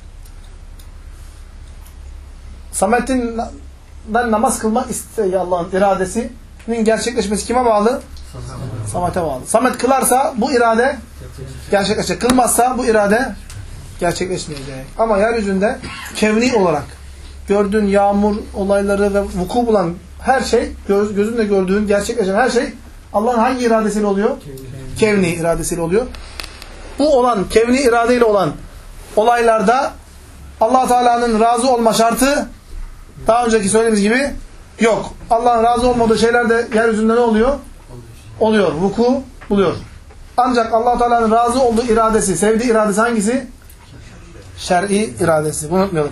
Samet'in namaz kılma isteği, Allah'ın iradesinin gerçekleşmesi kime bağlı? Samet'e bağlı. Samet kılarsa bu irade gerçekleşecek. Kılmazsa bu irade gerçekleşmeyecek. Ama yeryüzünde kevni olarak gördüğün yağmur olayları ve vuku bulan her şey, gözünle gördüğün, gerçekleşen her şey Allah'ın hangi iradesiyle oluyor? Kevni iradesiyle oluyor. Bu olan, kevni iradeyle olan olaylarda Allah Teala'nın razı olma şartı daha önceki söylediğimiz gibi yok. Allah'ın razı olmadığı şeyler de yeryüzünde ne oluyor? Oluyor. Vuku buluyor. Ancak Allah Teala'nın razı olduğu iradesi, sevdiği iradesi hangisi? Şer'i iradesi. Bunu unutmayalım.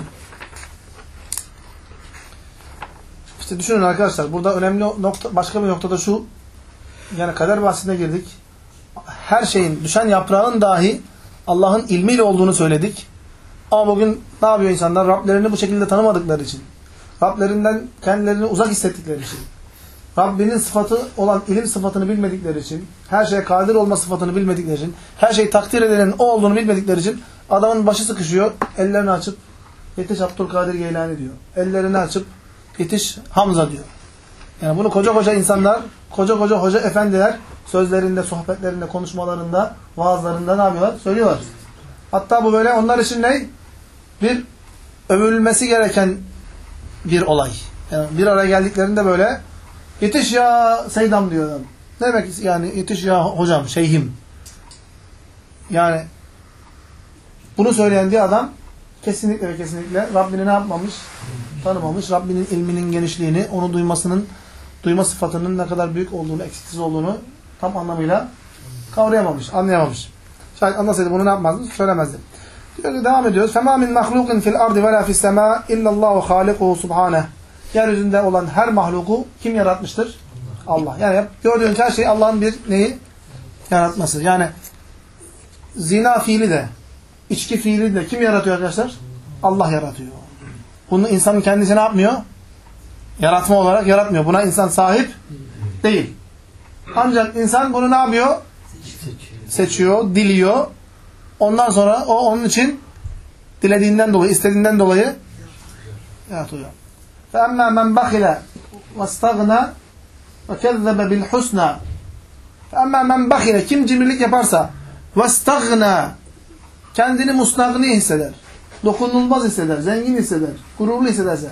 İşte düşünün arkadaşlar. Burada önemli nokta, başka bir noktada şu, yani kader bahsine girdik. Her şeyin, düşen yaprağın dahi Allah'ın ilmiyle olduğunu söyledik. Ama bugün ne yapıyor insanlar? Rablerini bu şekilde tanımadıkları için, Rablerinden kendilerini uzak hissettikleri için, Rabbinin sıfatı olan ilim sıfatını bilmedikleri için, her şeye kadir olma sıfatını bilmedikleri için, her şeyi takdir edenin o olduğunu bilmedikleri için adamın başı sıkışıyor, ellerini açıp yetiş Abdülkadir Geylani diyor. Ellerini açıp yetiş Hamza diyor. Yani bunu koca koca insanlar, koca koca hoca efendiler sözlerinde, sohbetlerinde, konuşmalarında, vaazlarında ne yapıyorlar? Söylüyorlar. Hatta bu böyle onlar için ne? Bir övülmesi gereken bir olay. Yani bir araya geldiklerinde böyle yetiş ya Seydam diyor adam. Ne demek yani yetiş ya hocam, şeyhim. Yani bunu söyleyen bir adam kesinlikle ve kesinlikle Rabbini ne yapmamış? Tanımamış. Rabbinin ilminin genişliğini, onu duyma sıfatının ne kadar büyük olduğunu, eksiksiz olduğunu tam anlamıyla kavrayamamış, anlayamamış. Şayet anlasaydı bunu ne yapmazdı? Söylemezdi. Devam ediyoruz. فَمَا مِنْ مَخْلُوقٍ فِي الْأَرْضِ وَلَا فِي السَّمَاءِ اِلَّا اللّٰهُ خَالِقُهُ سُبْحَانَهُ. Yeryüzünde olan her mahluku kim yaratmıştır? Allah. Yani gördüğünüz her şey Allah'ın bir neyi? Yaratması. Yani zina fiili de, içki fiili de kim yaratıyor arkadaşlar? Allah yaratıyor. Bunu insanın kendisi ne yapmıyor? Yaratma olarak yaratmıyor. Buna insan sahip değil. Ancak insan bunu ne yapıyor? Seçiyor, diliyor. Ondan sonra o onun için dilediğinden dolayı, istediğinden dolayı yaratıyor. فَاَمَّا مَنْ بَخِلَ وَاسْتَغْنَى وَكَذَّبَ بِالْحُسْنَى. فَاَمَّا مَنْ بَخِلَ, kim cimrilik yaparsa وَاسْتَغْنَى, kendini musnagni hisseder, dokunulmaz hisseder, zengin hisseder, gururlu hissederse,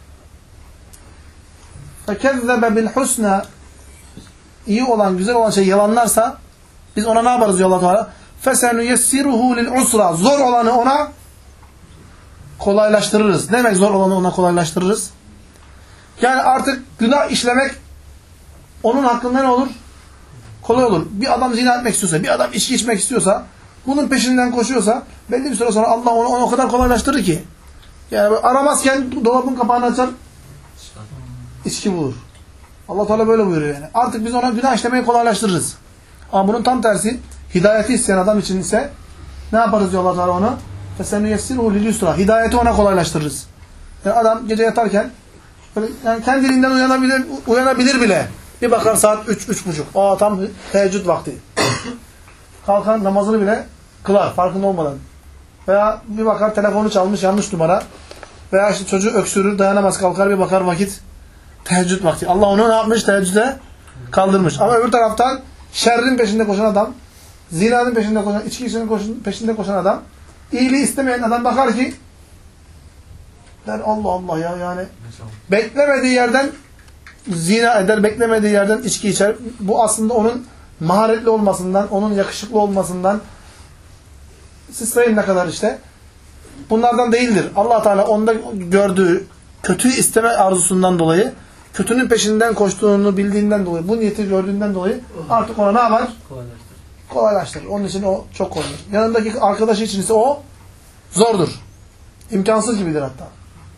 فَكَذَّبَ بِالْحُسْنَى, iyi olan, güzel olan şeyi yalanlarsa biz ona ne yaparız diyor Allah Teala? فَسَنُيَسِّرُهُ لِلْعُسْرَى, zor olanı ona kolaylaştırırız. Ne demek zor olanı ona kolaylaştırırız? Yani artık günah işlemek onun hakkında ne olur? Kolay olur. Bir adam zina etmek istiyorsa, bir adam içki içmek istiyorsa, bunun peşinden koşuyorsa belli bir süre sonra Allah onu o kadar kolaylaştırır ki. Yani aramazken dolabın kapağını açar, içki bulur. Allah Teala böyle buyuruyor yani. Artık biz ona günah işlemeyi kolaylaştırırız. Ama bunun tam tersi, hidayeti isteyen adam için ise ne yaparız diyor Allah Teala ona? فَسَنُيَسِّرُهُ لِلْيُسْرَى, hidayeti ona kolaylaştırırız. Yani adam gece yatarken yani kendiliğinden uyanabilir bile. Bir bakar saat 3-3.30. Tam teheccüd vakti. Kalkar namazını bile kılar farkında olmadan. Veya bir bakar telefonu çalmış, yanlış numara. Veya işte çocuğu öksürür, dayanamaz, kalkar, bir bakar vakit teheccüd vakti. Allah onu ne yapmış? Teheccüde kaldırmış. Ama öbür taraftan şerrin peşinde koşan adam, zinanın peşinde koşan, içki peşinde koşan adam, iyiliği istemeyen adam bakar ki der Allah Allah ya, yani beklemediği yerden zina eder, beklemediği yerden içki içer. Bu aslında onun maharetli olmasından, onun yakışıklı olmasından, siz sayın ne kadar işte, bunlardan değildir. Allah Teala onda gördüğü kötüyü isteme arzusundan dolayı, kötünün peşinden koştuğunu bildiğinden dolayı, bu niyeti gördüğünden dolayı artık ona ne yapar? Kolaylaştırır. Onun için o çok kolay. Yanındaki arkadaşı için ise o zordur. İmkansız gibidir hatta.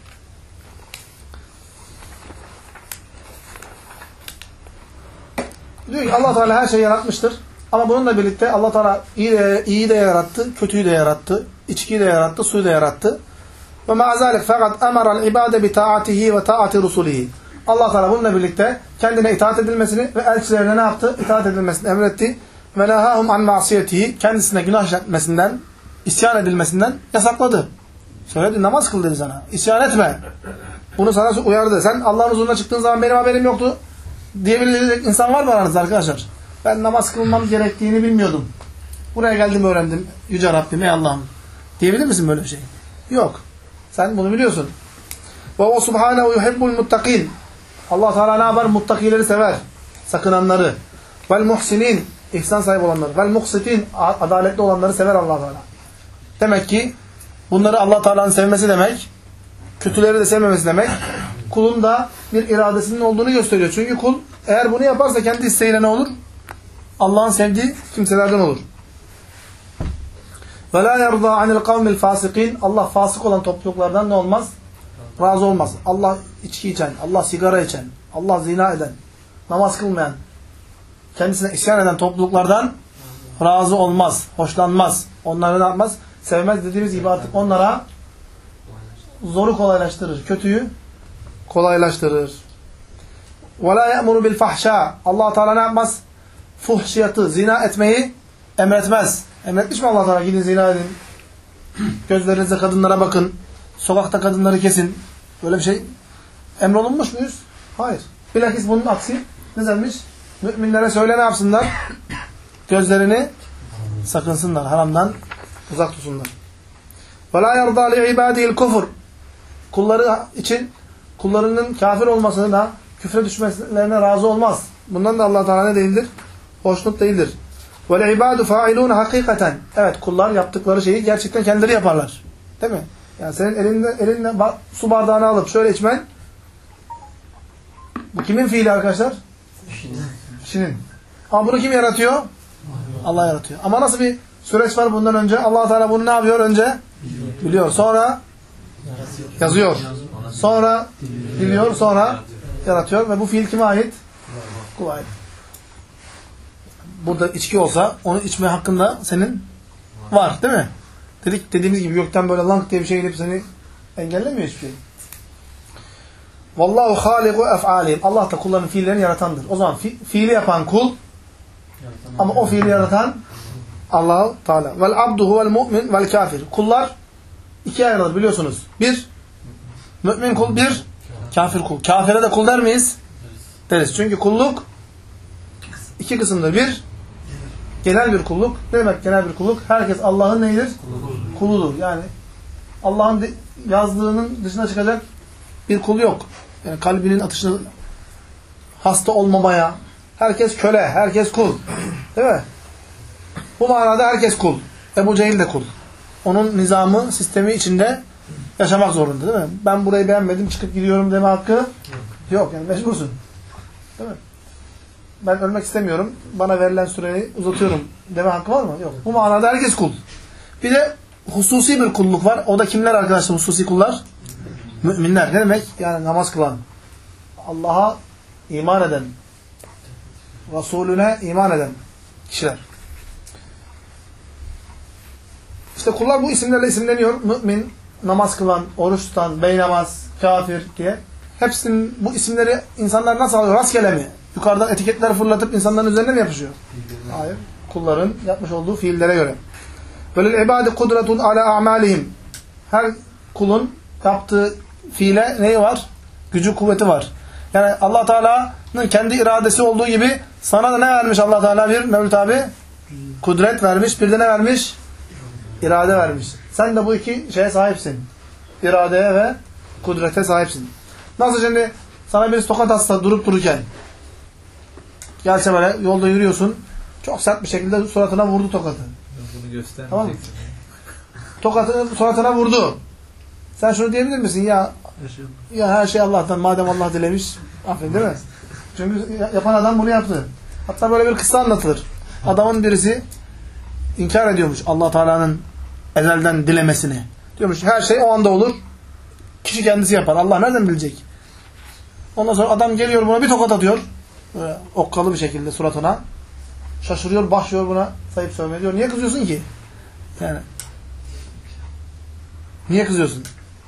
Diyor ki Allah Teala her şeyi yaratmıştır. Ama bununla birlikte Allah Teala iyiyi de yarattı, kötüyü de yarattı, içkiyi de yarattı, suyu da yarattı. Ve ma'azalik fakat emara'l ibade bi ta'atihi ve ta'ati rusulihi. Allah Teala bununla birlikte kendine itaat edilmesini ve elçilerine ne yaptı? İtaat edilmesini emretti. Ve nehahum an ma'siyetihi. Kendisine günah yapmasından, isyan edilmesinden yasakladı. Söyledi, namaz kıl dedi sana. İsyan etme. Bunu sana uyardı. Sen Allah'ın huzuruna çıktığın zaman benim haberim yoktu diyebilecek insan var mı aranızda arkadaşlar? Ben namaz kılmam gerektiğini bilmiyordum. Buraya geldim öğrendim. Yüce Rabbim ey Allah'ım. Diyebilir misin böyle bir şey? Yok. Sen bunu biliyorsun. Ve o subhanehu yuhibbul muttakin. Allah Teala ne yapar? Muttakileri sever. Sakınanları. Vel muhsinin. İhsan sahibi olanları. Vel muhsitin. Adaletli olanları sever Allah Teala. Demek ki bunları Allah Teala'nın sevmesi demek, kötüleri de sevmemesi demek, kulun da bir iradesinin olduğunu gösteriyor. Çünkü kul eğer bunu yaparsa kendi isteğiyle ne olur? Allah'ın sevdiği kimselerden olur. Ve la yerda anil kavmil fasikin. Allah fasık olan topluluklardan ne olmaz? Razı olmaz. Allah içki içen, Allah sigara içen, Allah zina eden, namaz kılmayan, kendisine isyan eden topluluklardan razı olmaz, hoşlanmaz. Onları ne yapmaz? Sevmez dediğimiz gibi artık onlara zoru kolaylaştırır, kötüyü kolaylaştırır. وَلَا يَأْمُرُ بِالْفَحْشَى. Allah Teala ne yapmaz? Fuhşiyatı, zina etmeyi emretmez. Emretmiş mi Allah Teala? Gidin zina edin. Gözlerinizle kadınlara bakın. Sokakta kadınları kesin. Böyle bir şey emrolunmuş muyuz? Hayır. Bilakis bunun aksi ne denmiş? Müminlere söyle ne yapsınlar? Gözlerini sakınsınlar. Haramdan uzak tutsunlar. وَلَا يَرْضَى لِعِبَادِهِ الْكُفُرِ. Kulları için kullarının kafir olmasını da küfre düşmelerine razı olmaz. Bundan da Allah Teala ne değildir? Hoşnut değildir. وَالْعِبَادُ فَاعِلُونَ hakikaten. Evet, kullar yaptıkları şeyi gerçekten kendileri yaparlar. Değil mi? Yani senin elinde su bardağını alıp şöyle içmen, bu kimin fiili arkadaşlar? Kişinin. Ama bunu kim yaratıyor? Allah yaratıyor. Ama nasıl bir süreç var bundan önce? Allah Teala bunu ne yapıyor önce? Biliyor. Sonra yazıyor. Sonra biliyor. Sonra yaratıyor. Ve bu fiil kime ait? Kula ait. Burada içki olsa onu içme hakkında senin var. Değil mi? Dediğimiz gibi gökten böyle lank diye bir şey gelip seni engellemiyor hiçbir şey. Vallahu haliku ef'alihim. Allah da kulların fiillerini yaratandır. O zaman fiili yapan kul ama o fiili yaratan Allah Teala. Vel abdu huvel mu'min vel kafir. Kullar ikiye ayrılır biliyorsunuz. Bir mümin kul, bir kafir kul. Kafire de kul der miyiz? Deriz. Çünkü kulluk iki kısımdır. Bir genel bir kulluk. Ne demek genel bir kulluk? Herkes Allah'ın neyidir? Kuludur. Yani Allah'ın yazdığının dışına çıkacak bir kul yok. Yani kalbinin atışına hasta olmamaya. Herkes köle, herkes kul. Değil mi? Bu manada herkes kul. Ebu Cehil de kul. Onun nizamı, sistemi içinde yaşamak zorunda değil mi? Ben burayı beğenmedim, çıkıp gidiyorum deme hakkı yok. Yani mecbursun. Değil mi? Ben ölmek istemiyorum, bana verilen süreyi uzatıyorum deme hakkı var mı? Yok. Bu manada herkes kul. Bir de hususi bir kulluk var. O da kimler arkadaşlar hususi kullar? Müminler. Ne demek? Yani namaz kılan, Allah'a iman eden, Resulüne iman eden kişiler. İşte kullar bu isimlerle isimleniyor. Mümin, namaz kılan, oruç tutan, beynamaz, kafir diye. Hepsinin bu isimleri insanlar nasıl alıyor? Rastgele mi? Yukarıdan etiketler fırlatıp insanların üzerine mi yapışıyor? Hayır. Kulların yapmış olduğu fiillere göre. Velil ibâdi kudretun ala a'malihim. Her kulun yaptığı fiile neyi var? Gücü, kuvveti var. Yani Allah Teala'nın kendi iradesi olduğu gibi sana da ne vermiş Allah Teala? Bir Mevlüt abi kudret vermiş. Bir de ne vermiş? İrade vermiş. Sen de bu iki şeye sahipsin. İradeye ve kudrete sahipsin. Nasıl şimdi sana bir tokat atsa durup dururken gelse böyle yolda yürüyorsun çok sert bir şekilde suratına vurdu tokatı. Bunu göstermeyeceksin. Tamam mı? Tokatını suratına vurdu. Sen şunu diyebilir misin? Ya her şey Allah'tan. Madem Allah dilemiş Aferin değil mi? Çünkü yapan adam bunu yaptı. Hatta böyle bir kıssa anlatılır. Adamın birisi inkar ediyormuş Allah Teala'nın ezelden dilemesini. Diyormuş her şey o anda olur. Kişi kendisi yapar. Allah nereden bilecek? Ondan sonra adam geliyor buna bir tokat atıyor. Böyle okkalı bir şekilde suratına. Şaşırıyor, başlıyor buna sayıp sövmeye diyor. Niye kızıyorsun ki? Yani niye kızıyorsun?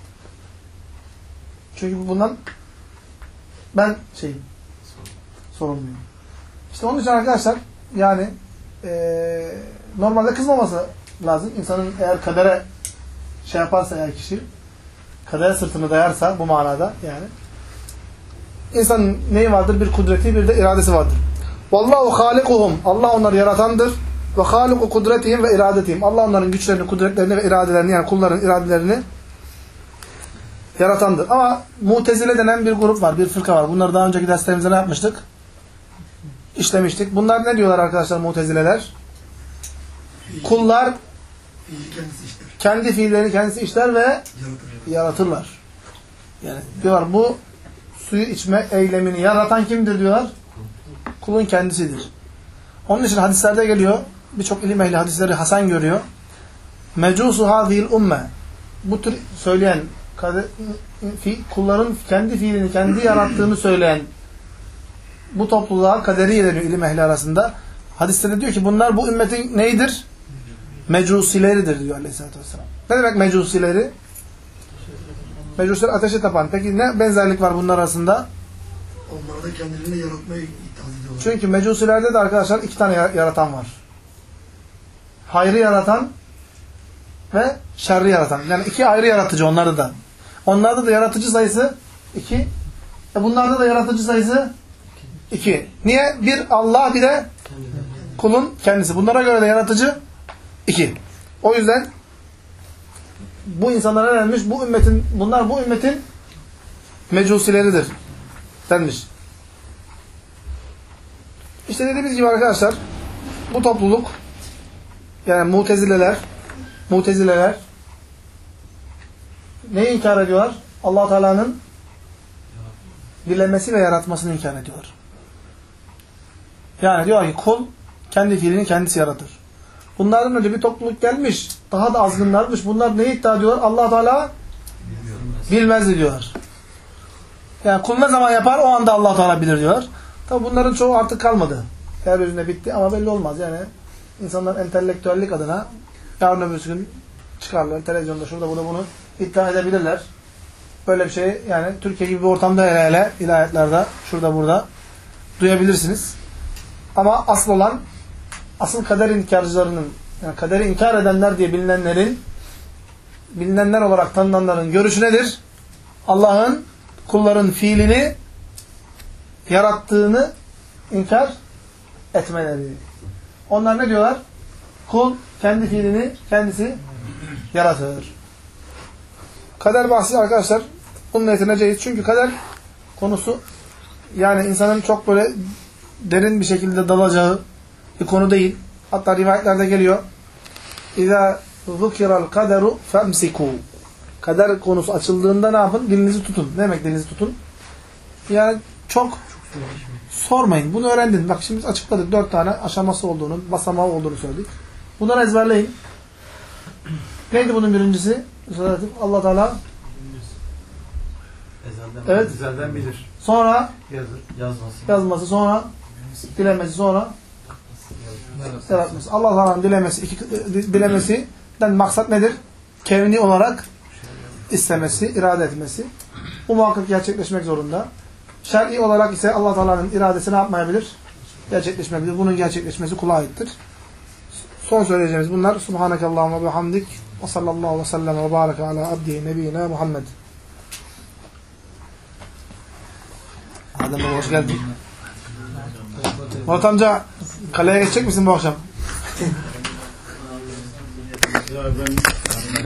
Çünkü bundan ben sorumluyum. İşte onun için arkadaşlar yani normalde kızmaması lazım. İnsanın eğer kadere şey yaparsa eğer kişi kadere sırtını dayarsa bu manada yani insanın neyi vardır? Bir kudreti bir de iradesi vardır. Vallahu halikuhum. Allah onları yaratandır. Ve haliku kudretihim ve iradetihim. Allah onların güçlerini, kudretlerini ve iradelerini yani kulların iradelerini yaratandır. Ama Mu'tezile denen bir grup var, bir fırka var. Bunları daha önceki derslerimizde ne yapmıştık? İşlemiştik. Bunlar ne diyorlar arkadaşlar Mu'tezileler? Kullar kendi fiillerini kendisi işler ve yaratırlar. Yani diyorlar bu suyu içme eylemini yaratan kimdir diyorlar? Kulun kendisidir. Onun için hadislerde geliyor. Birçok ilim ehli hadisleri hasen görüyor. Mecusu hadihil umme. Bu tür söyleyen kulların kendi fiilini kendi yarattığını söyleyen bu topluluğa kaderi deniyor ilim ehli arasında. Hadiste de diyor ki bunlar bu ümmetin neydir? Mecusileridir diyor Aleyhisselatü Vesselam. Ne demek mecusileri? Mecusiler ateşe tapan. Peki ne benzerlik var bunlar arasında? Onlar da kendilerini yaratmayı iddia ediyorlar. Çünkü mecusilerde de arkadaşlar iki tane yaratan var. Hayrı yaratan ve şerri yaratan. Yani iki ayrı yaratıcı onlarda da. Onlarda da yaratıcı sayısı 2. Bunlarda da yaratıcı sayısı 2. Niye? Bir Allah bir de kulun kendisi. Bunlara göre de yaratıcı 2. O yüzden bu insanlara denilmiş, bunlar bu ümmetin mecusileridir denmiş. İşte dediğimiz gibi arkadaşlar bu topluluk yani Mu'tezileler neyi inkar ediyorlar? Allah Teala'nın dilemesi ve yaratmasını inkar ediyorlar. Yani diyor ki kul kendi fiilini kendisi yaratır. Bunlardan önce bir topluluk gelmiş, daha da azgınlarmış. Bunlar neyi iddia ediyorlar? Allah Teala bilmez diyorlar. Yani kul ne zaman yapar o anda Allah Teala bilir diyorlar. Tabi bunların çoğu artık kalmadı. Yeryüzünde bitti ama belli olmaz. Yani insanlar entelektüellik adına yarın öbür gün çıkarlar. Televizyonda şurada burada bunu iddia edebilirler. Böyle bir şey yani Türkiye gibi bir ortamda hele ilahiyatlerde şurada burada duyabilirsiniz. Ama asıl kader inkarcılarının yani kaderi inkar edenler diye bilinenler olarak tanınanların görüşü nedir? Allah'ın kulların fiilini yarattığını inkar etmeleri. Onlar ne diyorlar? Kul kendi fiilini kendisi yaratır. Kader bahsi arkadaşlar bununla yetineceğiz. Çünkü kader konusu yani insanın çok böyle derin bir şekilde dalacağı bir konu değil. Hatta rivayetlerde geliyor. İzâ zukira'l kaderu femsikû. Kader konusu açıldığında ne yapın? Dilinizi tutun. Ne demek dilinizi tutun? Yani çok sormayın. Bunu öğrendin. Bak şimdi açıkladık. 4 tane aşaması olduğunu, basamağı olduğunu söyledik. Bunları ezberleyin. Neydi bunun birincisi? Allah Teala evet. Ezelden bilir. Sonra yazması. Sonra dilemesi, sonra yaratması. Allah Teala'nın dilemesinden maksat nedir? Kevni olarak istemesi, irade etmesi. Bu muhakkak gerçekleşmek zorunda. Şer'i olarak ise Allah Teala'nın iradesi ne yapmayabilir? Gerçekleşmeyebilir. Bunun gerçekleşmesi kula aittir. Son söyleyeceğimiz bunlar. Subhanakallahumma ve hamdik ve sallallahu ve sellem ve baraka ala abdihi nebiyyina Muhammed. Adem'e hoş geldin. Murat amca kaleye geçecek misin bu akşam? Ya ben